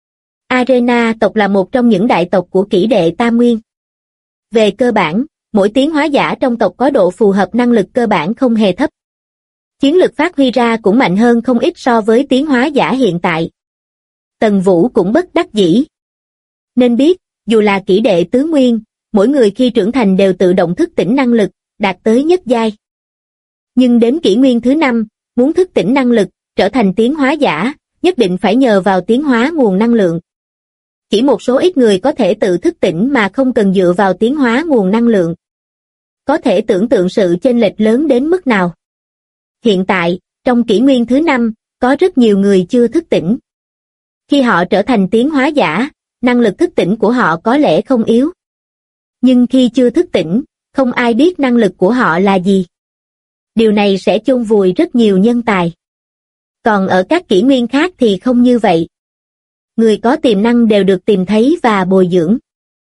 Arena tộc là một trong những đại tộc của kỷ đệ Tam Nguyên. Về cơ bản, mỗi tiến hóa giả trong tộc có độ phù hợp năng lực cơ bản không hề thấp. Chiến lực phát huy ra cũng mạnh hơn không ít so với tiến hóa giả hiện tại. Tần Vũ cũng bất đắc dĩ. Nên biết, dù là kỷ đệ tứ nguyên, mỗi người khi trưởng thành đều tự động thức tỉnh năng lực, đạt tới nhất giai. Nhưng đến kỷ nguyên thứ 5, muốn thức tỉnh năng lực, trở thành tiến hóa giả, nhất định phải nhờ vào tiến hóa nguồn năng lượng. Chỉ một số ít người có thể tự thức tỉnh mà không cần dựa vào tiến hóa nguồn năng lượng. Có thể tưởng tượng sự chênh lệch lớn đến mức nào. Hiện tại, trong kỷ nguyên thứ 5, có rất nhiều người chưa thức tỉnh. Khi họ trở thành tiến hóa giả, năng lực thức tỉnh của họ có lẽ không yếu. Nhưng khi chưa thức tỉnh, không ai biết năng lực của họ là gì. Điều này sẽ chôn vùi rất nhiều nhân tài. Còn ở các kỷ nguyên khác thì không như vậy. Người có tiềm năng đều được tìm thấy và bồi dưỡng.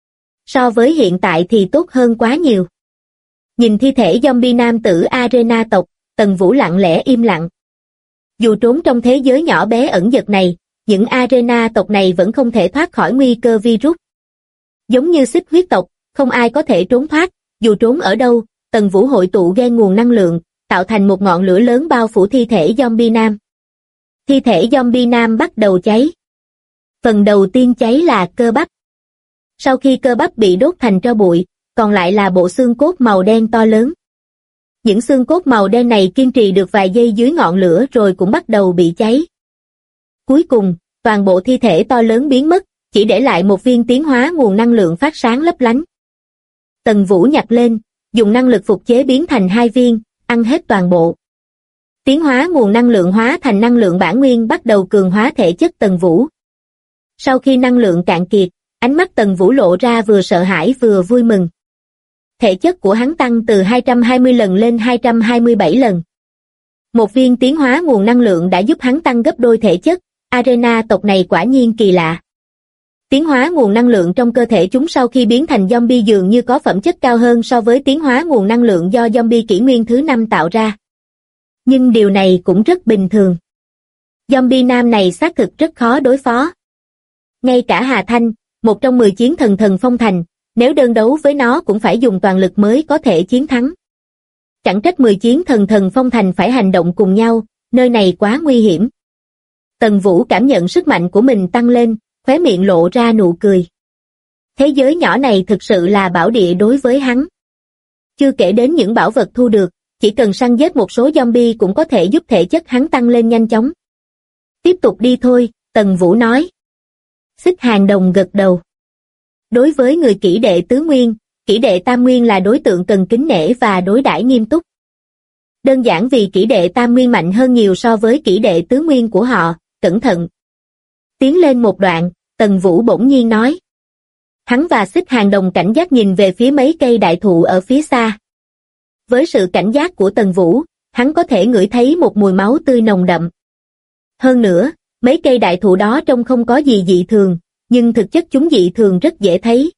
So với hiện tại thì tốt hơn quá nhiều. Nhìn thi thể zombie nam tử Arena tộc, Tần Vũ lặng lẽ im lặng. Dù trốn trong thế giới nhỏ bé ẩn dật này, những Arena tộc này vẫn không thể thoát khỏi nguy cơ virus. Giống như xích huyết tộc, không ai có thể trốn thoát, dù trốn ở đâu, Tần Vũ hội tụ gen nguồn năng lượng, tạo thành một ngọn lửa lớn bao phủ thi thể zombie nam. Thi thể zombie nam bắt đầu cháy. Phần đầu tiên cháy là cơ bắp. Sau khi cơ bắp bị đốt thành tro bụi, còn lại là bộ xương cốt màu đen to lớn. Những xương cốt màu đen này kiên trì được vài giây dưới ngọn lửa rồi cũng bắt đầu bị cháy. Cuối cùng, toàn bộ thi thể to lớn biến mất, chỉ để lại một viên tiến hóa nguồn năng lượng phát sáng lấp lánh. Tần Vũ nhặt lên, dùng năng lực phục chế biến thành 2 viên, ăn hết toàn bộ. Tiến hóa nguồn năng lượng hóa thành năng lượng bản nguyên bắt đầu cường hóa thể chất Tần Vũ. Sau khi năng lượng cạn kiệt, ánh mắt Tần Vũ lộ ra vừa sợ hãi vừa vui mừng. Thể chất của hắn tăng từ 220 lần lên 227 lần. Một viên tiến hóa nguồn năng lượng đã giúp hắn tăng gấp đôi thể chất, Arena tộc này quả nhiên kỳ lạ. Tiến hóa nguồn năng lượng trong cơ thể chúng sau khi biến thành zombie dường như có phẩm chất cao hơn so với tiến hóa nguồn năng lượng do zombie kỷ nguyên thứ 5 tạo ra. Nhưng điều này cũng rất bình thường. Zombie nam này xác thực rất khó đối phó. Ngay cả Hà Thanh, một trong 10 chiến thần phong thành, nếu đơn đấu với nó cũng phải dùng toàn lực mới có thể chiến thắng. Chẳng trách 10 chiến thần phong thành phải hành động cùng nhau, nơi này quá nguy hiểm. Tần Vũ cảm nhận sức mạnh của mình tăng lên, khóe miệng lộ ra nụ cười. Thế giới nhỏ này thực sự là bảo địa đối với hắn. Chưa kể đến những bảo vật thu được, chỉ cần săn giết một số zombie cũng có thể giúp thể chất hắn tăng lên nhanh chóng. Tiếp tục đi thôi, Tần Vũ nói. Xích Hàng Đồng gật đầu. Đối với người kỷ đệ tứ nguyên, kỷ đệ tam nguyên là đối tượng cần kính nể và đối đãi nghiêm túc. Đơn giản vì kỷ đệ tam nguyên mạnh hơn nhiều so với kỷ đệ tứ nguyên của họ, cẩn thận. Tiến lên một đoạn, Tần Vũ bỗng nhiên nói. Hắn và Xích Hàng Đồng cảnh giác nhìn về phía mấy cây đại thụ ở phía xa. Với sự cảnh giác của Tần Vũ, hắn có thể ngửi thấy một mùi máu tươi nồng đậm. Hơn nữa, mấy cây đại thụ đó trông không có gì dị thường, nhưng thực chất chúng dị thường rất dễ thấy.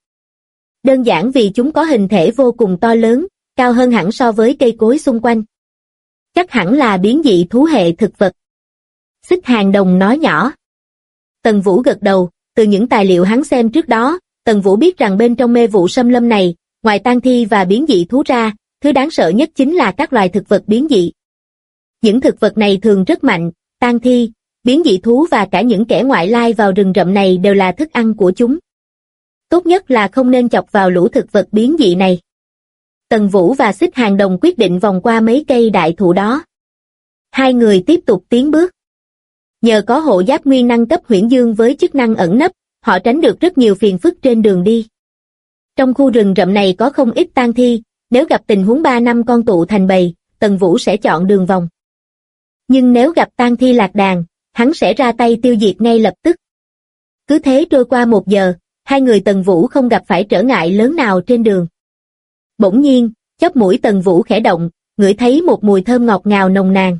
Đơn giản vì chúng có hình thể vô cùng to lớn, cao hơn hẳn so với cây cối xung quanh. Chắc hẳn là biến dị thú hệ thực vật. Xích Hàng Đồng nói nhỏ. Tần Vũ gật đầu, từ những tài liệu hắn xem trước đó, Tần Vũ biết rằng bên trong mê vụ xâm lâm này, ngoài tang thi và biến dị thú ra, thứ đáng sợ nhất chính là các loài thực vật biến dị. Những thực vật này thường rất mạnh, tang thi, biến dị thú và cả những kẻ ngoại lai vào rừng rậm này đều là thức ăn của chúng. Tốt nhất là không nên chọc vào lũ thực vật biến dị này. Tần Vũ và Xích Hàng Đồng quyết định vòng qua mấy cây đại thụ đó. Hai người tiếp tục tiến bước. Nhờ có hộ giáp nguyên năng cấp huyễn dương với chức năng ẩn nấp, họ tránh được rất nhiều phiền phức trên đường đi. Trong khu rừng rậm này có không ít tang thi, nếu gặp tình huống 3-5 con tụ thành bầy, Tần Vũ sẽ chọn đường vòng. Nhưng nếu gặp tang thi lạc đàn, hắn sẽ ra tay tiêu diệt ngay lập tức. Cứ thế trôi qua 1 giờ, hai người Tần Vũ không gặp phải trở ngại lớn nào trên đường. Bỗng nhiên, chóp mũi Tần Vũ khẽ động, ngửi thấy một mùi thơm ngọt ngào nồng nàn.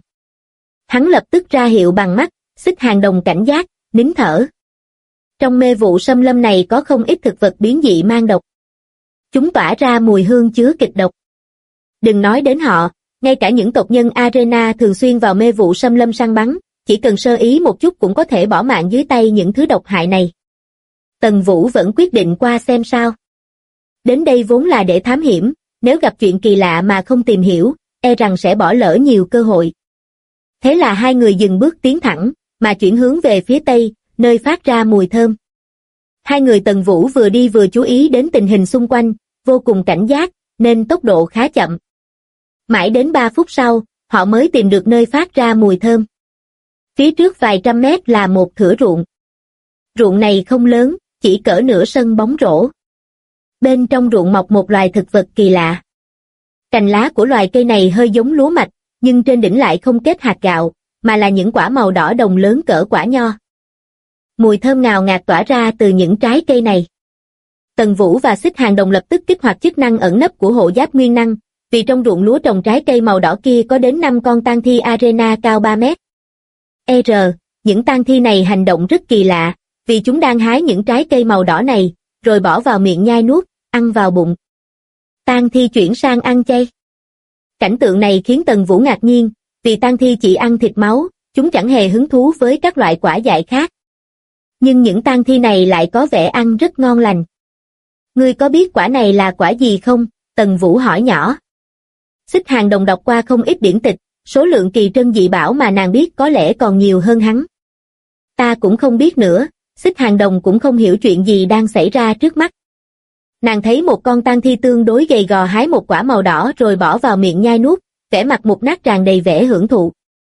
Hắn lập tức ra hiệu bằng mắt, Xích Hàng Đồng cảnh giác, nín thở. Trong mê vụ xâm lâm này có không ít thực vật biến dị mang độc. Chúng tỏa ra mùi hương chứa kịch độc. Đừng nói đến họ, ngay cả những tộc nhân Arena thường xuyên vào mê vụ xâm lâm săn bắn, chỉ cần sơ ý một chút cũng có thể bỏ mạng dưới tay những thứ độc hại này. Tần Vũ vẫn quyết định qua xem sao. Đến đây vốn là để thám hiểm, nếu gặp chuyện kỳ lạ mà không tìm hiểu, e rằng sẽ bỏ lỡ nhiều cơ hội. Thế là hai người dừng bước tiến thẳng, mà chuyển hướng về phía tây, nơi phát ra mùi thơm. Hai người Tần Vũ vừa đi vừa chú ý đến tình hình xung quanh, vô cùng cảnh giác, nên tốc độ khá chậm. Mãi đến 3 phút sau, họ mới tìm được nơi phát ra mùi thơm. Phía trước vài trăm mét là một thửa ruộng. Ruộng này không lớn, chỉ cỡ nửa sân bóng rổ. Bên trong ruộng mọc một loài thực vật kỳ lạ. Cành lá của loài cây này hơi giống lúa mạch, nhưng trên đỉnh lại không kết hạt gạo, mà là những quả màu đỏ đồng lớn cỡ quả nho. Mùi thơm ngào ngạt tỏa ra từ những trái cây này. Tần Vũ và Xích Hàng Đồng lập tức kích hoạt chức năng ẩn nấp của hộ giáp nguyên năng, vì trong ruộng lúa trồng trái cây màu đỏ kia có đến 5 con tang thi arena cao 3 mét. Những tang thi này hành động rất kỳ lạ, vì chúng đang hái những trái cây màu đỏ này, rồi bỏ vào miệng nhai nuốt, ăn vào bụng. Tang thi chuyển sang ăn chay. Cảnh tượng này khiến Tần Vũ ngạc nhiên, vì tang thi chỉ ăn thịt máu, chúng chẳng hề hứng thú với các loại quả dại khác. Nhưng những tang thi này lại có vẻ ăn rất ngon lành. Ngươi có biết quả này là quả gì không? Tần Vũ hỏi nhỏ. Xích Hàng Đồng đọc qua không ít điển tịch, số lượng kỳ trân dị bảo mà nàng biết có lẽ còn nhiều hơn hắn. Ta cũng không biết nữa. Xích Hàng Đồng cũng không hiểu chuyện gì đang xảy ra trước mắt. Nàng thấy một con tang thi tương đối gầy gò hái một quả màu đỏ rồi bỏ vào miệng nhai nuốt, vẻ mặt mục nát tràn đầy vẻ hưởng thụ.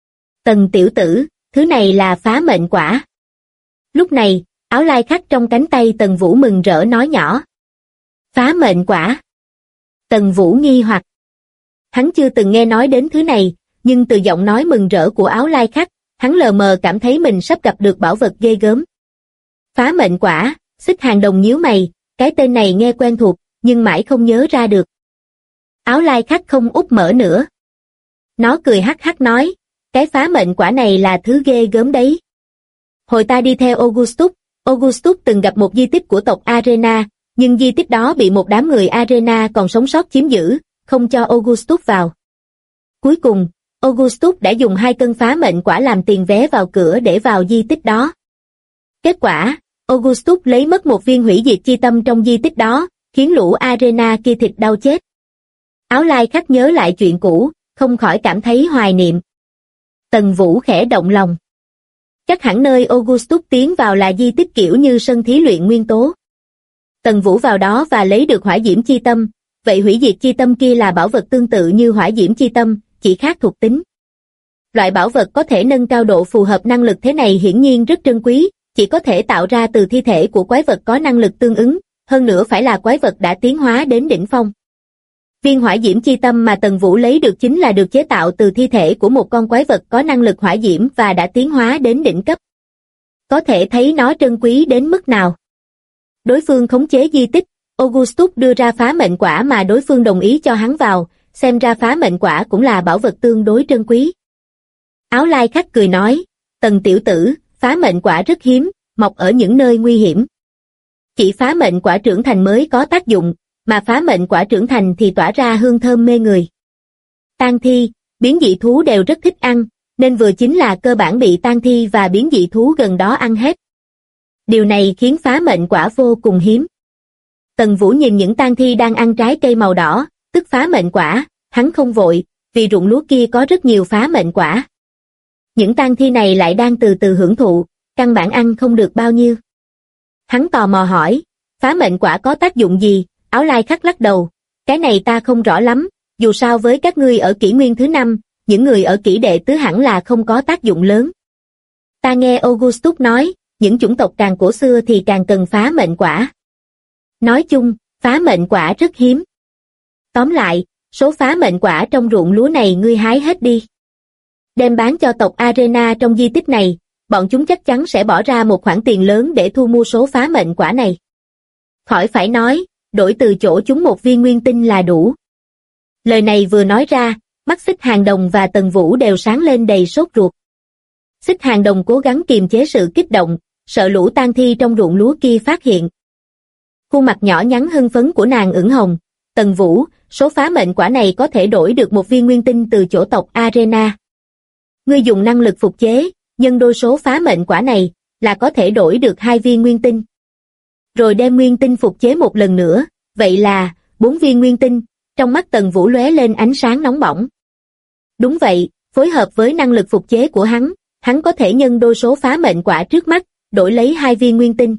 Tần tiểu tử, thứ này là phá mệnh quả. Lúc này, áo lai khắc trong cánh tay Tần Vũ mừng rỡ nói nhỏ. Phá mệnh quả. Tần Vũ nghi hoặc. Hắn chưa từng nghe nói đến thứ này, nhưng từ giọng nói mừng rỡ của áo lai khắc, hắn lờ mờ cảm thấy mình sắp gặp được bảo vật ghê gớm. Phá mệnh quả, Xích Hàng Đồng nhíu mày, cái tên này nghe quen thuộc, nhưng mãi không nhớ ra được. Áo lai khắc không úp mở nữa. Nó cười hắc hắc nói, cái phá mệnh quả này là thứ ghê gớm đấy. Hồi ta đi theo Augustus từng gặp một di tích của tộc Arena, nhưng di tích đó bị một đám người Arena còn sống sót chiếm giữ, không cho Augustus vào. Cuối cùng, Augustus đã dùng 2 cân phá mệnh quả làm tiền vé vào cửa để vào di tích đó. Kết quả, Augustus lấy mất một viên hủy diệt chi tâm trong di tích đó, khiến lũ Arena kia thịt đau chết. Áo lai khắc nhớ lại chuyện cũ, không khỏi cảm thấy hoài niệm. Tần Vũ khẽ động lòng. Chắc hẳn nơi Augustus tiến vào là di tích kiểu như sân thí luyện nguyên tố. Tần Vũ vào đó và lấy được hỏa diễm chi tâm, vậy hủy diệt chi tâm kia là bảo vật tương tự như hỏa diễm chi tâm, chỉ khác thuộc tính. Loại bảo vật có thể nâng cao độ phù hợp năng lực thế này hiển nhiên rất trân quý, chỉ có thể tạo ra từ thi thể của quái vật có năng lực tương ứng, hơn nữa phải là quái vật đã tiến hóa đến đỉnh phong. Viên hỏa diễm chi tâm mà Tần Vũ lấy được chính là được chế tạo từ thi thể của một con quái vật có năng lực hỏa diễm và đã tiến hóa đến đỉnh cấp. Có thể thấy nó trân quý đến mức nào. Đối phương khống chế di tích, Augustus đưa ra phá mệnh quả mà đối phương đồng ý cho hắn vào, xem ra phá mệnh quả cũng là bảo vật tương đối trân quý. Áo lai khắc cười nói, Tần tiểu tử, phá mệnh quả rất hiếm, mọc ở những nơi nguy hiểm. Chỉ phá mệnh quả trưởng thành mới có tác dụng, mà phá mệnh quả trưởng thành thì tỏa ra hương thơm mê người. Tang thi, biến dị thú đều rất thích ăn, nên vừa chính là cơ bản bị tang thi và biến dị thú gần đó ăn hết. Điều này khiến phá mệnh quả vô cùng hiếm. Tần Vũ nhìn những tang thi đang ăn trái cây màu đỏ, tức phá mệnh quả, hắn không vội, vì ruộng lúa kia có rất nhiều phá mệnh quả. Những tang thi này lại đang từ từ hưởng thụ, căn bản ăn không được bao nhiêu. Hắn tò mò hỏi, phá mệnh quả có tác dụng gì? Áo lai khắc lắc đầu, cái này ta không rõ lắm, dù sao với các ngươi ở kỷ nguyên thứ 5, những người ở kỷ đệ tứ hẳn là không có tác dụng lớn. Ta nghe Augustus nói, những chủng tộc càng cổ xưa thì càng cần phá mệnh quả. Nói chung, phá mệnh quả rất hiếm. Tóm lại, số phá mệnh quả trong ruộng lúa này ngươi hái hết đi. Đem bán cho tộc Arena trong di tích này, bọn chúng chắc chắn sẽ bỏ ra một khoản tiền lớn để thu mua số phá mệnh quả này. Khỏi phải nói, đổi từ chỗ chúng một viên nguyên tinh là đủ. Lời này vừa nói ra, mắt Xích Hàng Đồng và Tần Vũ đều sáng lên đầy sốt ruột. Xích Hàng Đồng cố gắng kiềm chế sự kích động, sợ lũ tang thi trong ruộng lúa kia phát hiện. Khuôn mặt nhỏ nhắn hưng phấn của nàng ửng hồng, Tần Vũ, số phá mệnh quả này có thể đổi được một viên nguyên tinh từ chỗ tộc Arena. Ngươi dùng năng lực phục chế, nhân đôi số phá mệnh quả này, là có thể đổi được 2 viên nguyên tinh. Rồi đem nguyên tinh phục chế một lần nữa, vậy là 4 viên nguyên tinh, trong mắt Tần Vũ lóe lên ánh sáng nóng bỏng. Đúng vậy, phối hợp với năng lực phục chế của hắn có thể nhân đôi số phá mệnh quả trước mắt, đổi lấy 2 viên nguyên tinh.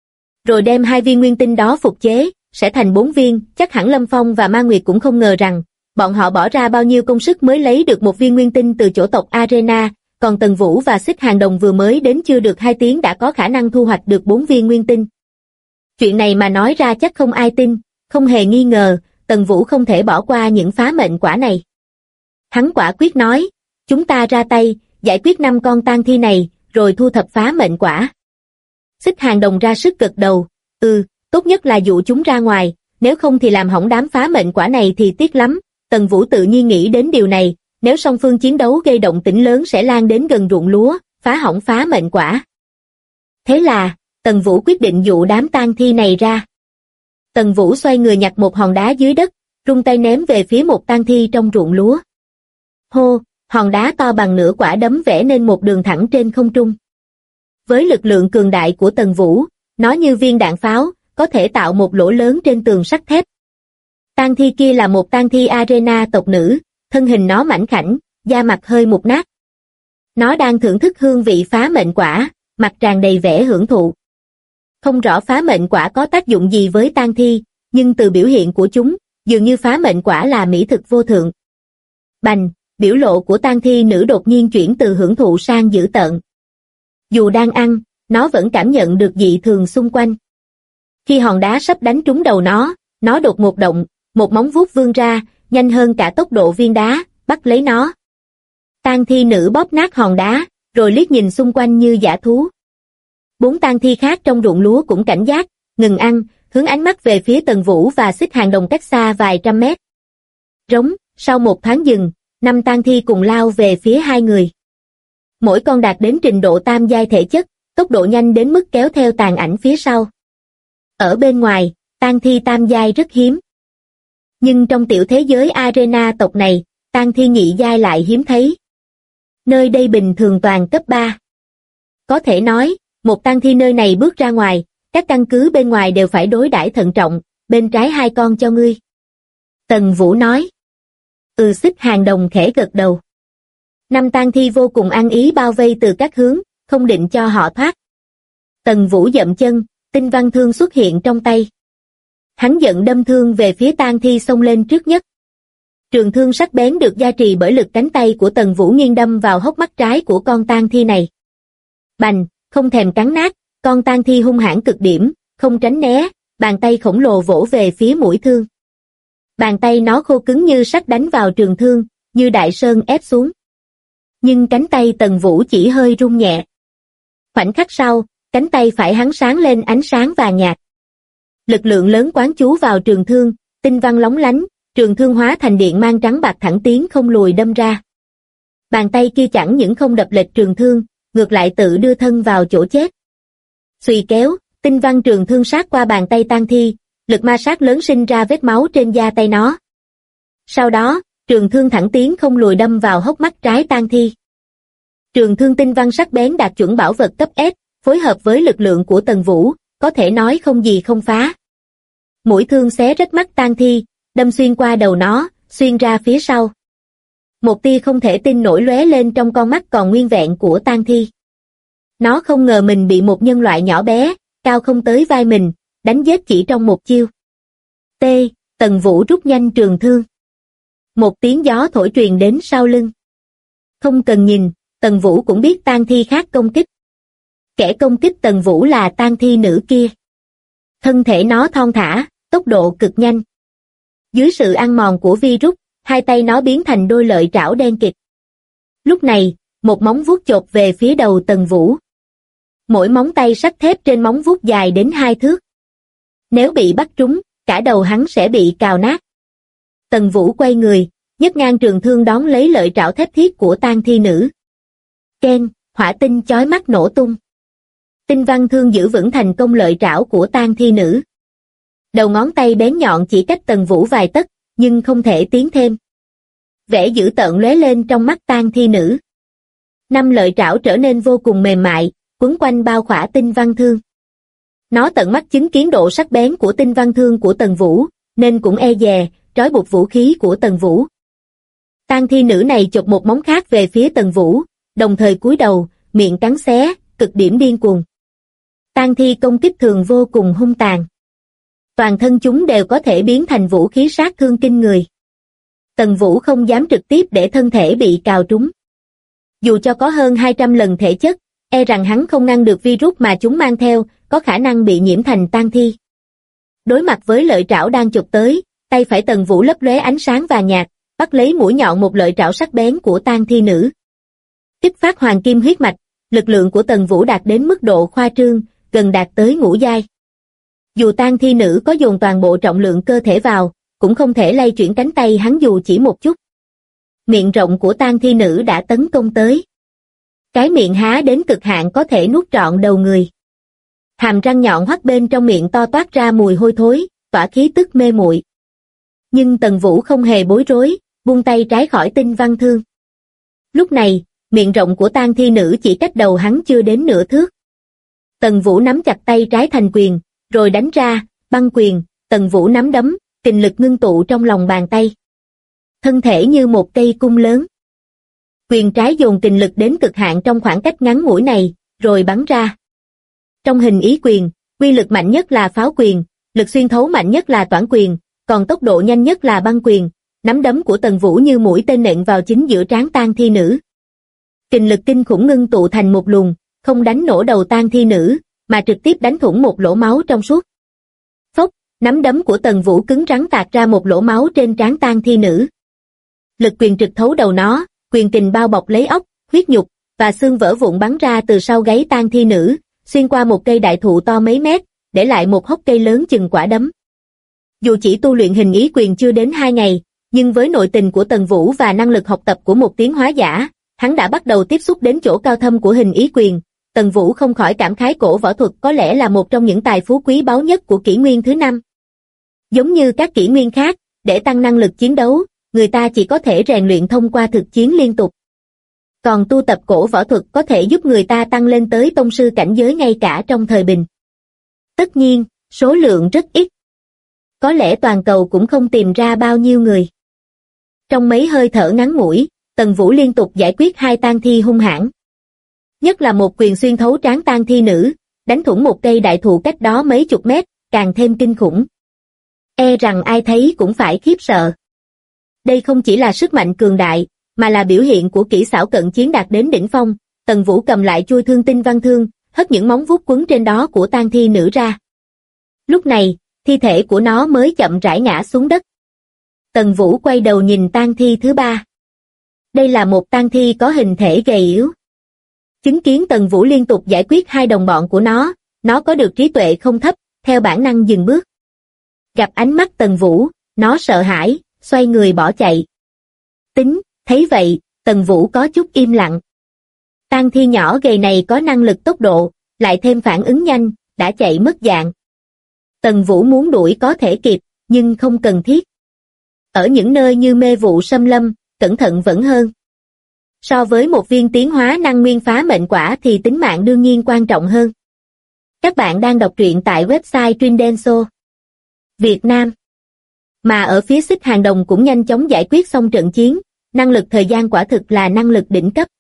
Rồi đem 2 viên nguyên tinh đó phục chế, sẽ thành 4 viên, chắc hẳn Lâm Phong và Ma Nguyệt cũng không ngờ rằng, bọn họ bỏ ra bao nhiêu công sức mới lấy được một viên nguyên tinh từ chỗ tộc Arena, còn Tần Vũ và Xích Hàng Đồng vừa mới đến chưa được 2 tiếng đã có khả năng thu hoạch được 4 viên nguyên tinh. Chuyện này mà nói ra chắc không ai tin, không hề nghi ngờ, Tần Vũ không thể bỏ qua những phá mệnh quả này. Hắn quả quyết nói, chúng ta ra tay, giải quyết 5 con tang thi này, rồi thu thập phá mệnh quả. Xích Hàng Đồng ra sức gật đầu, tốt nhất là dụ chúng ra ngoài, nếu không thì làm hỏng đám phá mệnh quả này thì tiếc lắm. Tần Vũ tự nhiên nghĩ đến điều này, nếu song phương chiến đấu gây động tĩnh lớn sẽ lan đến gần ruộng lúa, phá hỏng phá mệnh quả. Thế là, Tần Vũ quyết định dụ đám tang thi này ra. Tần Vũ xoay người nhặt một hòn đá dưới đất, rung tay ném về phía một tang thi trong ruộng lúa. Hô, hòn đá to bằng nửa quả đấm vẽ nên một đường thẳng trên không trung. Với lực lượng cường đại của Tần Vũ, nó như viên đạn pháo, có thể tạo một lỗ lớn trên tường sắt thép. Tang thi kia là một tang thi arena tộc nữ, thân hình nó mảnh khảnh, da mặt hơi mục nát. Nó đang thưởng thức hương vị phá mệnh quả, mặt tràn đầy vẻ hưởng thụ. Không rõ phá mệnh quả có tác dụng gì với tang thi, nhưng từ biểu hiện của chúng, dường như phá mệnh quả là mỹ thực vô thượng. Bành, biểu lộ của tang thi nữ đột nhiên chuyển từ hưởng thụ sang dữ tợn. Dù đang ăn, nó vẫn cảm nhận được dị thường xung quanh. Khi hòn đá sắp đánh trúng đầu nó đột ngột động, một móng vuốt vươn ra, nhanh hơn cả tốc độ viên đá, bắt lấy nó. Tang thi nữ bóp nát hòn đá, rồi liếc nhìn xung quanh như dã thú. 4 tang thi khác trong ruộng lúa cũng cảnh giác, ngừng ăn, hướng ánh mắt về phía Tần Vũ và Xích Hàng Đồng cách xa vài trăm mét. Rống, sau một thoáng dừng, 5 tang thi cùng lao về phía 2 người. Mỗi con đạt đến trình độ tam giai thể chất, tốc độ nhanh đến mức kéo theo tàn ảnh phía sau. Ở bên ngoài, tang thi tam giai rất hiếm. Nhưng trong tiểu thế giới arena tộc này, tang thi nhị giai lại hiếm thấy. Nơi đây bình thường toàn cấp 3. Có thể nói, một tang thi nơi này bước ra ngoài, các căn cứ bên ngoài đều phải đối đãi thận trọng, bên trái 2 con cho ngươi. Tần Vũ nói. Xích Hàng Đồng khẽ gật đầu. 5 tang thi vô cùng ăn ý bao vây từ các hướng, không định cho họ thoát. Tần Vũ dậm chân, tinh văn thương xuất hiện trong tay. Hắn giận đâm thương về phía tang thi xông lên trước nhất. Trường thương sắc bén được gia trì bởi lực cánh tay của Tần Vũ nghiêng đâm vào hốc mắt trái của con tang thi này. Bành, không thèm cắn nát, con tang thi hung hãn cực điểm, không tránh né, bàn tay khổng lồ vỗ về phía mũi thương. Bàn tay nó khô cứng như sắt đánh vào trường thương, như đại sơn ép xuống. Nhưng cánh tay Tần Vũ chỉ hơi rung nhẹ. Khoảnh khắc sau, cánh tay phải hắn sáng lên ánh sáng vàng nhạt. Lực lượng lớn quán chú vào trường thương, tinh văn lóng lánh, trường thương hóa thành điện mang trắng bạc thẳng tiến không lùi đâm ra. Bàn tay kia chẳng những không đập lệch trường thương, ngược lại tự đưa thân vào chỗ chết. Xùy kéo, tinh văn trường thương sát qua bàn tay tang thi, lực ma sát lớn sinh ra vết máu trên da tay nó. Sau đó, trường thương thẳng tiến không lùi đâm vào hốc mắt trái tang thi. Trường thương tinh văn sắc bén đạt chuẩn bảo vật cấp S, phối hợp với lực lượng của Tần Vũ, có thể nói không gì không phá. Mũi thương xé rách mắt tang thi, đâm xuyên qua đầu nó, xuyên ra phía sau. Một tia không thể tin nổi lóe lên trong con mắt còn nguyên vẹn của tang thi. Nó không ngờ mình bị một nhân loại nhỏ bé, cao không tới vai mình, đánh giết chỉ trong một chiêu. Tần Vũ rút nhanh trường thương. Một tiếng gió thổi truyền đến sau lưng. Không cần nhìn, Tần Vũ cũng biết tang thi khác công kích. Kẻ công kích Tần Vũ là tang thi nữ kia. Thân thể nó thon thả, tốc độ cực nhanh. Dưới sự ăn mòn của virus, 2 tay nó biến thành đôi lợi trảo đen kịt. Lúc này, một móng vuốt chộp về phía đầu Tần Vũ. Mỗi móng tay sắt thép trên móng vuốt dài đến 2 thước. Nếu bị bắt trúng, cả đầu hắn sẽ bị cào nát. Tần Vũ quay người, nhấc ngang trường thương đón lấy lợi trảo thép thiết của tang thi nữ. Keng, hỏa tinh chói mắt nổ tung. Tinh văn thương giữ vững thành công lợi trảo của tang thi nữ. Đầu ngón tay bén nhọn chỉ cách Tần Vũ vài tấc, nhưng không thể tiến thêm. Vẻ dữ tợn lóe lên trong mắt tang thi nữ. 5 lợi trảo trở nên vô cùng mềm mại, quấn quanh bao khỏa tinh văn thương. Nó tận mắt chứng kiến độ sắc bén của tinh văn thương của Tần Vũ, nên cũng e dè, trói buộc vũ khí của Tần Vũ. Tang thi nữ này chộp một móng khác về phía Tần Vũ, đồng thời cúi đầu, miệng cắn xé, cực điểm điên cuồng. Tang thi công kích thường vô cùng hung tàn. Toàn thân chúng đều có thể biến thành vũ khí sát thương kinh người. Tần Vũ không dám trực tiếp để thân thể bị cào trúng. Dù cho có hơn 200 lần thể chất, e rằng hắn không ngăn được virus mà chúng mang theo, có khả năng bị nhiễm thành tang thi. Đối mặt với lợi trảo đang chụp tới, tay phải Tần Vũ lấp lóe ánh sáng vàng nhạt, bắt lấy mũi nhọn một lợi trảo sắc bén của tang thi nữ. Kích phát hoàng kim huyết mạch, lực lượng của Tần Vũ đạt đến mức độ khoa trương, gần đạt tới ngũ giai. Dù tang thi nữ có dồn toàn bộ trọng lượng cơ thể vào, cũng không thể lay chuyển cánh tay hắn dù chỉ một chút. Miệng rộng của tang thi nữ đã tấn công tới. Cái miệng há đến cực hạn có thể nuốt trọn đầu người. Hàm răng nhọn hoắt bên trong miệng to toát ra mùi hôi thối, tỏa khí tức mê muội. Nhưng Tần Vũ không hề bối rối, buông tay trái khỏi tinh văn thương. Lúc này, miệng rộng của tang thi nữ chỉ cách đầu hắn chưa đến nửa thước. Tần Vũ nắm chặt tay trái thành quyền, rồi đánh ra, băng quyền. Tần Vũ nắm đấm, kình lực ngưng tụ trong lòng bàn tay. Thân thể như một cây cung lớn. Quyền trái dồn kình lực đến cực hạn trong khoảng cách ngắn ngủi này, rồi bắn ra. Trong hình ý quyền, uy lực mạnh nhất là pháo quyền, lực xuyên thấu mạnh nhất là toản quyền, còn tốc độ nhanh nhất là băng quyền. Nắm đấm của Tần Vũ như mũi tên nện vào chính giữa trán tang thi nữ. Kình lực kinh khủng ngưng tụ thành một luồng, không đánh nổ đầu tang thi nữ, mà trực tiếp đánh thủng một lỗ máu trong suốt. Phốc, nắm đấm của Tần Vũ cứng rắn tạc ra một lỗ máu trên trán tang thi nữ. Lực quyền trực thấu đầu nó, quyền kình bao bọc lấy óc, huyết nhục và xương vỡ vụn bắn ra từ sau gáy tang thi nữ, xuyên qua một cây đại thụ to mấy mét, để lại một hốc cây lớn chừng quả đấm. Dù chỉ tu luyện hình ý quyền chưa đến 2 ngày, nhưng với nội tình của Tần Vũ và năng lực học tập của một tiến hóa giả, hắn đã bắt đầu tiếp xúc đến chỗ cao thâm của hình ý quyền. Tần Vũ không khỏi cảm khái cổ võ thuật có lẽ là một trong những tài phú quý báu nhất của kỷ nguyên thứ 5. Giống như các kỷ nguyên khác, để tăng năng lực chiến đấu, người ta chỉ có thể rèn luyện thông qua thực chiến liên tục. Còn tu tập cổ võ thuật có thể giúp người ta tăng lên tới tông sư cảnh giới ngay cả trong thời bình. Tất nhiên, số lượng rất ít. Có lẽ toàn cầu cũng không tìm ra bao nhiêu người. Trong mấy hơi thở ngắn ngủi, Tần Vũ liên tục giải quyết 2 tang thi hung hãn. Nhất là một quyền xuyên thấu trán tang thi nữ, đánh thủng một cây đại thụ cách đó mấy chục mét, càng thêm kinh khủng. E rằng ai thấy cũng phải khiếp sợ. Đây không chỉ là sức mạnh cường đại, mà là biểu hiện của kỹ xảo cận chiến đạt đến đỉnh phong. Tần Vũ cầm lại chuôi thương tinh văn thương, hất những móng vuốt quấn trên đó của tang thi nữ ra. Lúc này, thi thể của nó mới chậm rãi ngã xuống đất. Tần Vũ quay đầu nhìn tang thi thứ 3. Đây là một tang thi có hình thể gầy yếu. Chứng kiến Tần Vũ liên tục giải quyết 2 đồng bọn của nó có được trí tuệ không thấp, theo bản năng dừng bước. Gặp ánh mắt Tần Vũ, nó sợ hãi, xoay người bỏ chạy. Thấy vậy, Tần Vũ có chút im lặng. Tang thi nhỏ gầy này có năng lực tốc độ, lại thêm phản ứng nhanh, đã chạy mất dạng. Tần Vũ muốn đuổi có thể kịp, nhưng không cần thiết. Ở những nơi như mê vụ xâm lâm, cẩn thận vẫn hơn. So với một viên tiến hóa năng nguyên phá mệnh quả thì tính mạng đương nhiên quan trọng hơn. Các bạn đang đọc truyện tại website Trindenso Việt Nam. Mà ở phía Xích Hàng Đồng cũng nhanh chóng giải quyết xong trận chiến, năng lực thời gian quả thực là năng lực đỉnh cấp.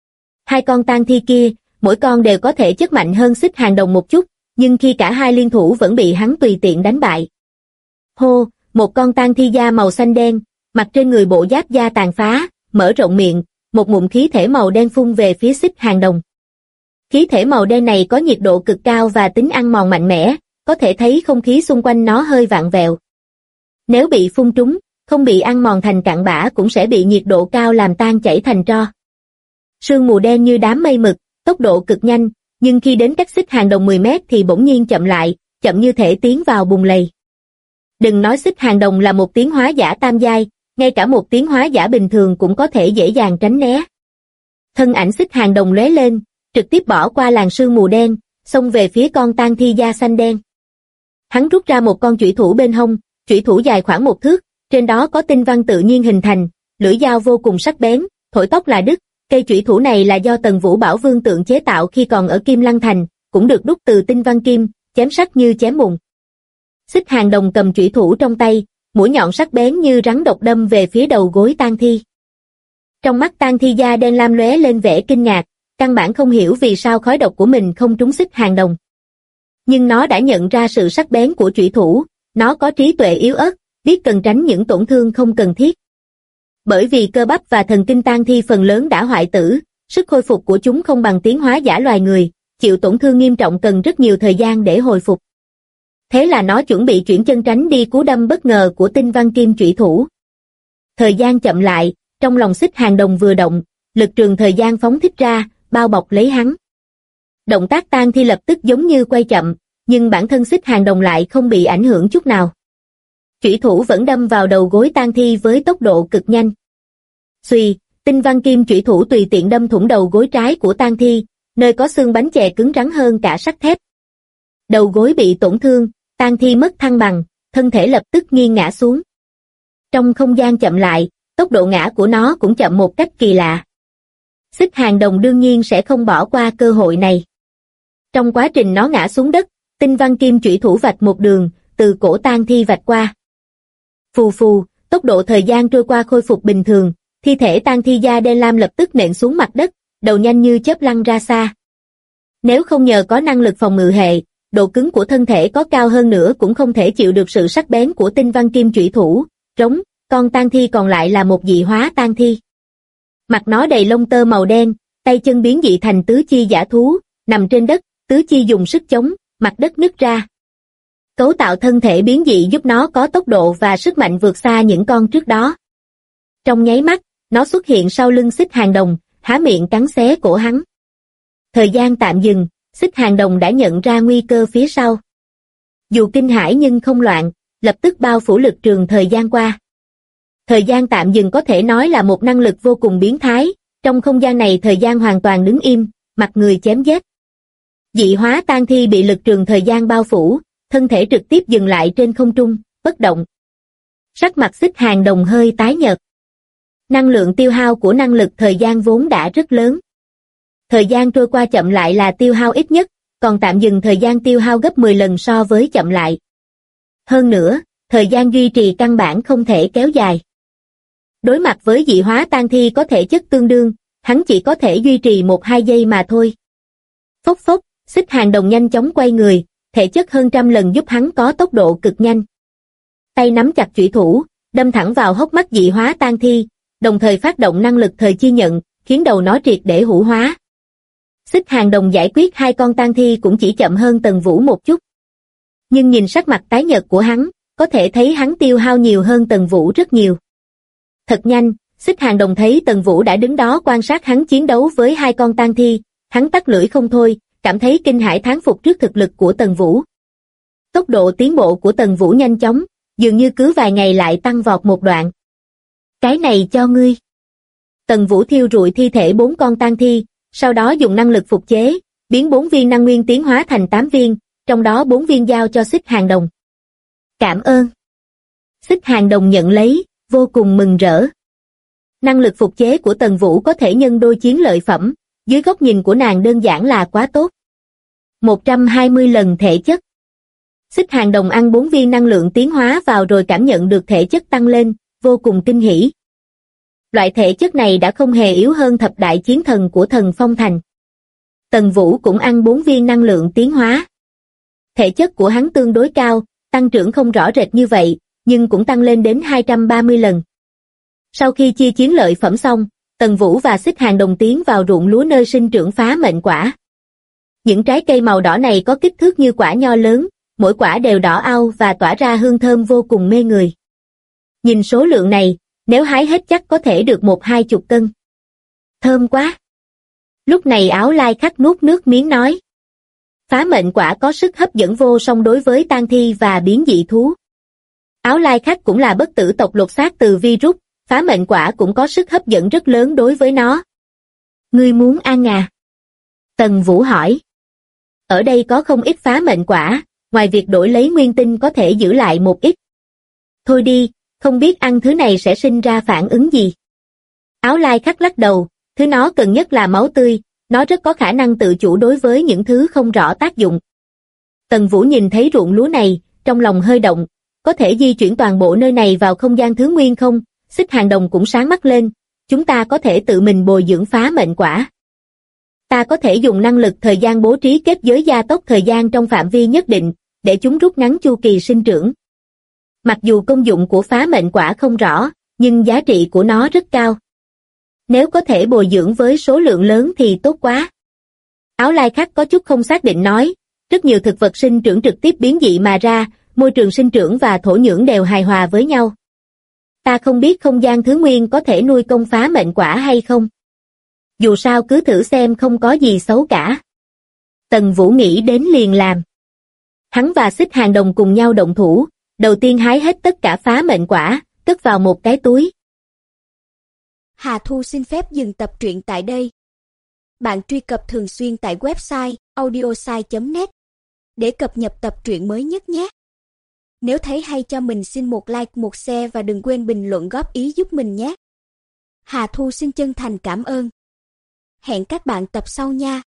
2 con tang thi kia, mỗi con đều có thể chất mạnh hơn Xích Hàng Đồng một chút, nhưng khi cả hai liên thủ vẫn bị hắn tùy tiện đánh bại. Hô, một con tang thi da màu xanh đen, mặt trên người bộ giáp da tàn phá, mở rộng miệng, một ngụm khí thể màu đen phun về phía Xích Hàng Đồng. Khí thể màu đen này có nhiệt độ cực cao và tính ăn mòn mạnh mẽ, có thể thấy không khí xung quanh nó hơi vặn vẹo. Nếu bị phun trúng, không bị ăn mòn thành cặn bã cũng sẽ bị nhiệt độ cao làm tan chảy thành tro. Sương mù đen như đám mây mực, tốc độ cực nhanh, nhưng khi đến cách Xích Hàng Đồng 10 mét thì bỗng nhiên chậm lại, chậm như thể tiến vào bùn lầy. Đừng nói Xích Hàng Đồng là một tiến hóa giả tam giai, ngay cả một tiến hóa giả bình thường cũng có thể dễ dàng tránh né. Thân ảnh Xích Hàng Đồng lóe lên, trực tiếp bỏ qua làn sương mù đen, xông về phía con tang thi da xanh đen. Hắn rút ra một con chủy thủ bên hông, chủy thủ dài khoảng 1 thước, trên đó có tinh văn tự nhiên hình thành, lưỡi dao vô cùng sắc bén, thổi tóc là đứt. Cây chủy thủ này là do Tần Vũ Bảo Vương tượng chế tạo khi còn ở Kim Lăng Thành, cũng được đúc từ tinh văn kim, chém sắc như chém mùn. Xích Hàng Đồng cầm chủy thủ trong tay, mũi nhọn sắc bén như rắn độc đâm về phía đầu gối tang thi. Trong mắt tang thi da đen lam lóe lên vẻ kinh ngạc, căn bản không hiểu vì sao khói độc của mình không trúng Xích Hàng Đồng. Nhưng nó đã nhận ra sự sắc bén của chủy thủ, nó có trí tuệ yếu ớt, biết cần tránh những tổn thương không cần thiết. Bởi vì cơ bắp và thần kinh tang thi phần lớn đã hoại tử, sức khôi phục của chúng không bằng tiến hóa giả loài người, chịu tổn thương nghiêm trọng cần rất nhiều thời gian để hồi phục. Thế là nó chuẩn bị chuyển chân tránh đi cú đâm bất ngờ của tinh văn kim chủy thủ. Thời gian chậm lại, trong lòng Xích Hàng Đồng vừa động, lực trường thời gian phóng thích ra, bao bọc lấy hắn. Động tác tang thi lập tức giống như quay chậm, nhưng bản thân Xích Hàng Đồng lại không bị ảnh hưởng chút nào. Chủy thủ vẫn đâm vào đầu gối tang thi với tốc độ cực nhanh. Xuy, tinh văn kim chủy thủ tùy tiện đâm thủng đầu gối trái của tang thi, nơi có xương bánh chè cứng rắn hơn cả sắt thép. Đầu gối bị tổn thương, tang thi mất thăng bằng, thân thể lập tức nghiêng ngã xuống. Trong không gian chậm lại, tốc độ ngã của nó cũng chậm một cách kỳ lạ. Xích Hàng Đồng đương nhiên sẽ không bỏ qua cơ hội này. Trong quá trình nó ngã xuống đất, tinh văn kim chủy thủ vạch một đường, từ cổ tang thi vạch qua. Phù phù, tốc độ thời gian trôi qua khôi phục bình thường, thi thể tang thi da đen lam lập tức nện xuống mặt đất, đầu nhanh như chớp lăn ra xa. Nếu không nhờ có năng lực phòng ngự hệ, độ cứng của thân thể có cao hơn nữa cũng không thể chịu được sự sắc bén của tinh văn kim chủy thủ. Trống, con tang thi còn lại là một dị hóa tang thi. Mặt nó đầy lông tơ màu đen, tay chân biến dị thành tứ chi dã thú, nằm trên đất, tứ chi dùng sức chống, mặt đất nứt ra. Cấu tạo thân thể biến dị giúp nó có tốc độ và sức mạnh vượt xa những con trước đó. Trong nháy mắt, nó xuất hiện sau lưng Xích Hàng Đồng, há miệng cắn xé cổ hắn. Thời gian tạm dừng, Xích Hàng Đồng đã nhận ra nguy cơ phía sau. Dù kinh hãi nhưng không loạn, lập tức bao phủ lực trường thời gian qua. Thời gian tạm dừng có thể nói là một năng lực vô cùng biến thái, trong không gian này thời gian hoàn toàn đứng im, mặt người chém giết. Dị hóa tang thi bị lực trường thời gian bao phủ, thân thể trực tiếp dừng lại trên không trung, bất động. Sắc mặt Xích Hàng Đồng hơi tái nhợt. Năng lượng tiêu hao của năng lực thời gian vốn đã rất lớn. Thời gian trôi qua chậm lại là tiêu hao ít nhất, còn tạm dừng thời gian tiêu hao gấp 10 lần so với chậm lại. Hơn nữa, thời gian duy trì căn bản không thể kéo dài. Đối mặt với dị hóa tang thi có thể chất tương đương, hắn chỉ có thể duy trì 1-2 giây mà thôi. Phốc phốc, Xích Hàng Đồng nhanh chóng quay người, thể chất hơn trăm lần giúp hắn có tốc độ cực nhanh. Tay nắm chặt chủy thủ, đâm thẳng vào hốc mắt dị hóa tang thi, đồng thời phát động năng lực thời chi nhận, khiến đầu nó triệt để hủ hóa. Xích Hàng Đồng giải quyết hai con tang thi cũng chỉ chậm hơn Tần Vũ một chút. Nhưng nhìn sắc mặt tái nhợt của hắn, có thể thấy hắn tiêu hao nhiều hơn Tần Vũ rất nhiều. Thật nhanh, Xích Hàng Đồng thấy Tần Vũ đã đứng đó quan sát hắn chiến đấu với hai con tang thi, hắn tắc lưỡi không thôi, cảm thấy kinh hãi thán phục trước thực lực của Tần Vũ. Tốc độ tiến bộ của Tần Vũ nhanh chóng, dường như cứ vài ngày lại tăng vọt một đoạn. Cái này cho ngươi. Tần Vũ thiêu rụi thi thể 4 con tang thi, sau đó dùng năng lực phục chế, biến 4 viên năng nguyên tiến hóa thành 8 viên, trong đó 4 viên giao cho Xích Hàng Đồng. Cảm ơn. Xích Hàng Đồng nhận lấy, vô cùng mừng rỡ. Năng lực phục chế của Tần Vũ có thể nhân đôi chiến lợi phẩm, dưới góc nhìn của nàng đơn giản là quá tốt. 120 lần thể chất. Xích Hàng Đồng ăn 4 viên năng lượng tiến hóa vào rồi cảm nhận được thể chất tăng lên, vô cùng kinh hỉ. Loại thể chất này đã không hề yếu hơn thập đại chiến thần của Thần Phong Thành. Tần Vũ cũng ăn 4 viên năng lượng tiến hóa. Thể chất của hắn tương đối cao, tăng trưởng không rõ rệt như vậy, nhưng cũng tăng lên đến 230 lần. Sau khi chia chiến lợi phẩm xong, Tần Vũ và Xích Hàng Đồng tiến vào ruộng lúa nơi sinh trưởng phá mệnh quả. Những trái cây màu đỏ này có kích thước như quả nho lớn, mỗi quả đều đỏ au và tỏa ra hương thơm vô cùng mê người. Nhìn số lượng này, nếu hái hết chắc có thể được 1-20 cân. Thơm quá! Lúc này Áo Lai Khắc nuốt nước miếng nói. Phá mệnh quả có sức hấp dẫn vô song đối với tang thi và biến dị thú. Áo Lai Khắc cũng là bất tử tộc lột xác từ virus, phá mệnh quả cũng có sức hấp dẫn rất lớn đối với nó. Ngươi muốn ăn à? Tần Vũ hỏi. Ở đây có không ít phá mệnh quả, ngoài việc đổi lấy nguyên tinh có thể giữ lại một ít. Thôi đi, không biết ăn thứ này sẽ sinh ra phản ứng gì. Áo Lai Khắc lắc đầu, thứ nó cần nhất là máu tươi, nó rất có khả năng tự chủ đối với những thứ không rõ tác dụng. Tần Vũ nhìn thấy ruộng lúa này, trong lòng hơi động, có thể di chuyển toàn bộ nơi này vào không gian thứ nguyên không? Xích Hàng Đồng cũng sáng mắt lên, chúng ta có thể tự mình bồi dưỡng phá mệnh quả. Ta có thể dùng năng lực thời gian bố trí kết giới gia tốc thời gian trong phạm vi nhất định, để chúng rút ngắn chu kỳ sinh trưởng. Mặc dù công dụng của phá mệnh quả không rõ, nhưng giá trị của nó rất cao. Nếu có thể bồi dưỡng với số lượng lớn thì tốt quá. Áo lai khắc có chút không xác định nói, rất nhiều thực vật sinh trưởng trực tiếp biến dị mà ra, môi trường sinh trưởng và thổ nhưỡng đều hài hòa với nhau. Ta không biết không gian thứ nguyên có thể nuôi công phá mệnh quả hay không. Dù sao cứ thử xem không có gì xấu cả. Tần Vũ nghĩ đến liền làm. Hắn và Xích Hàng Đồng cùng nhau động thủ, đầu tiên hái hết tất cả phá mệnh quả, cất vào một cái túi. Hà Thu xin phép dừng tập truyện tại đây. Bạn truy cập thường xuyên tại website audiosai.net để cập nhật tập truyện mới nhất nhé. Nếu thấy hay cho mình xin một like, một share và đừng quên bình luận góp ý giúp mình nhé. Hà Thu xin chân thành cảm ơn. Hẹn các bạn tập sau nha.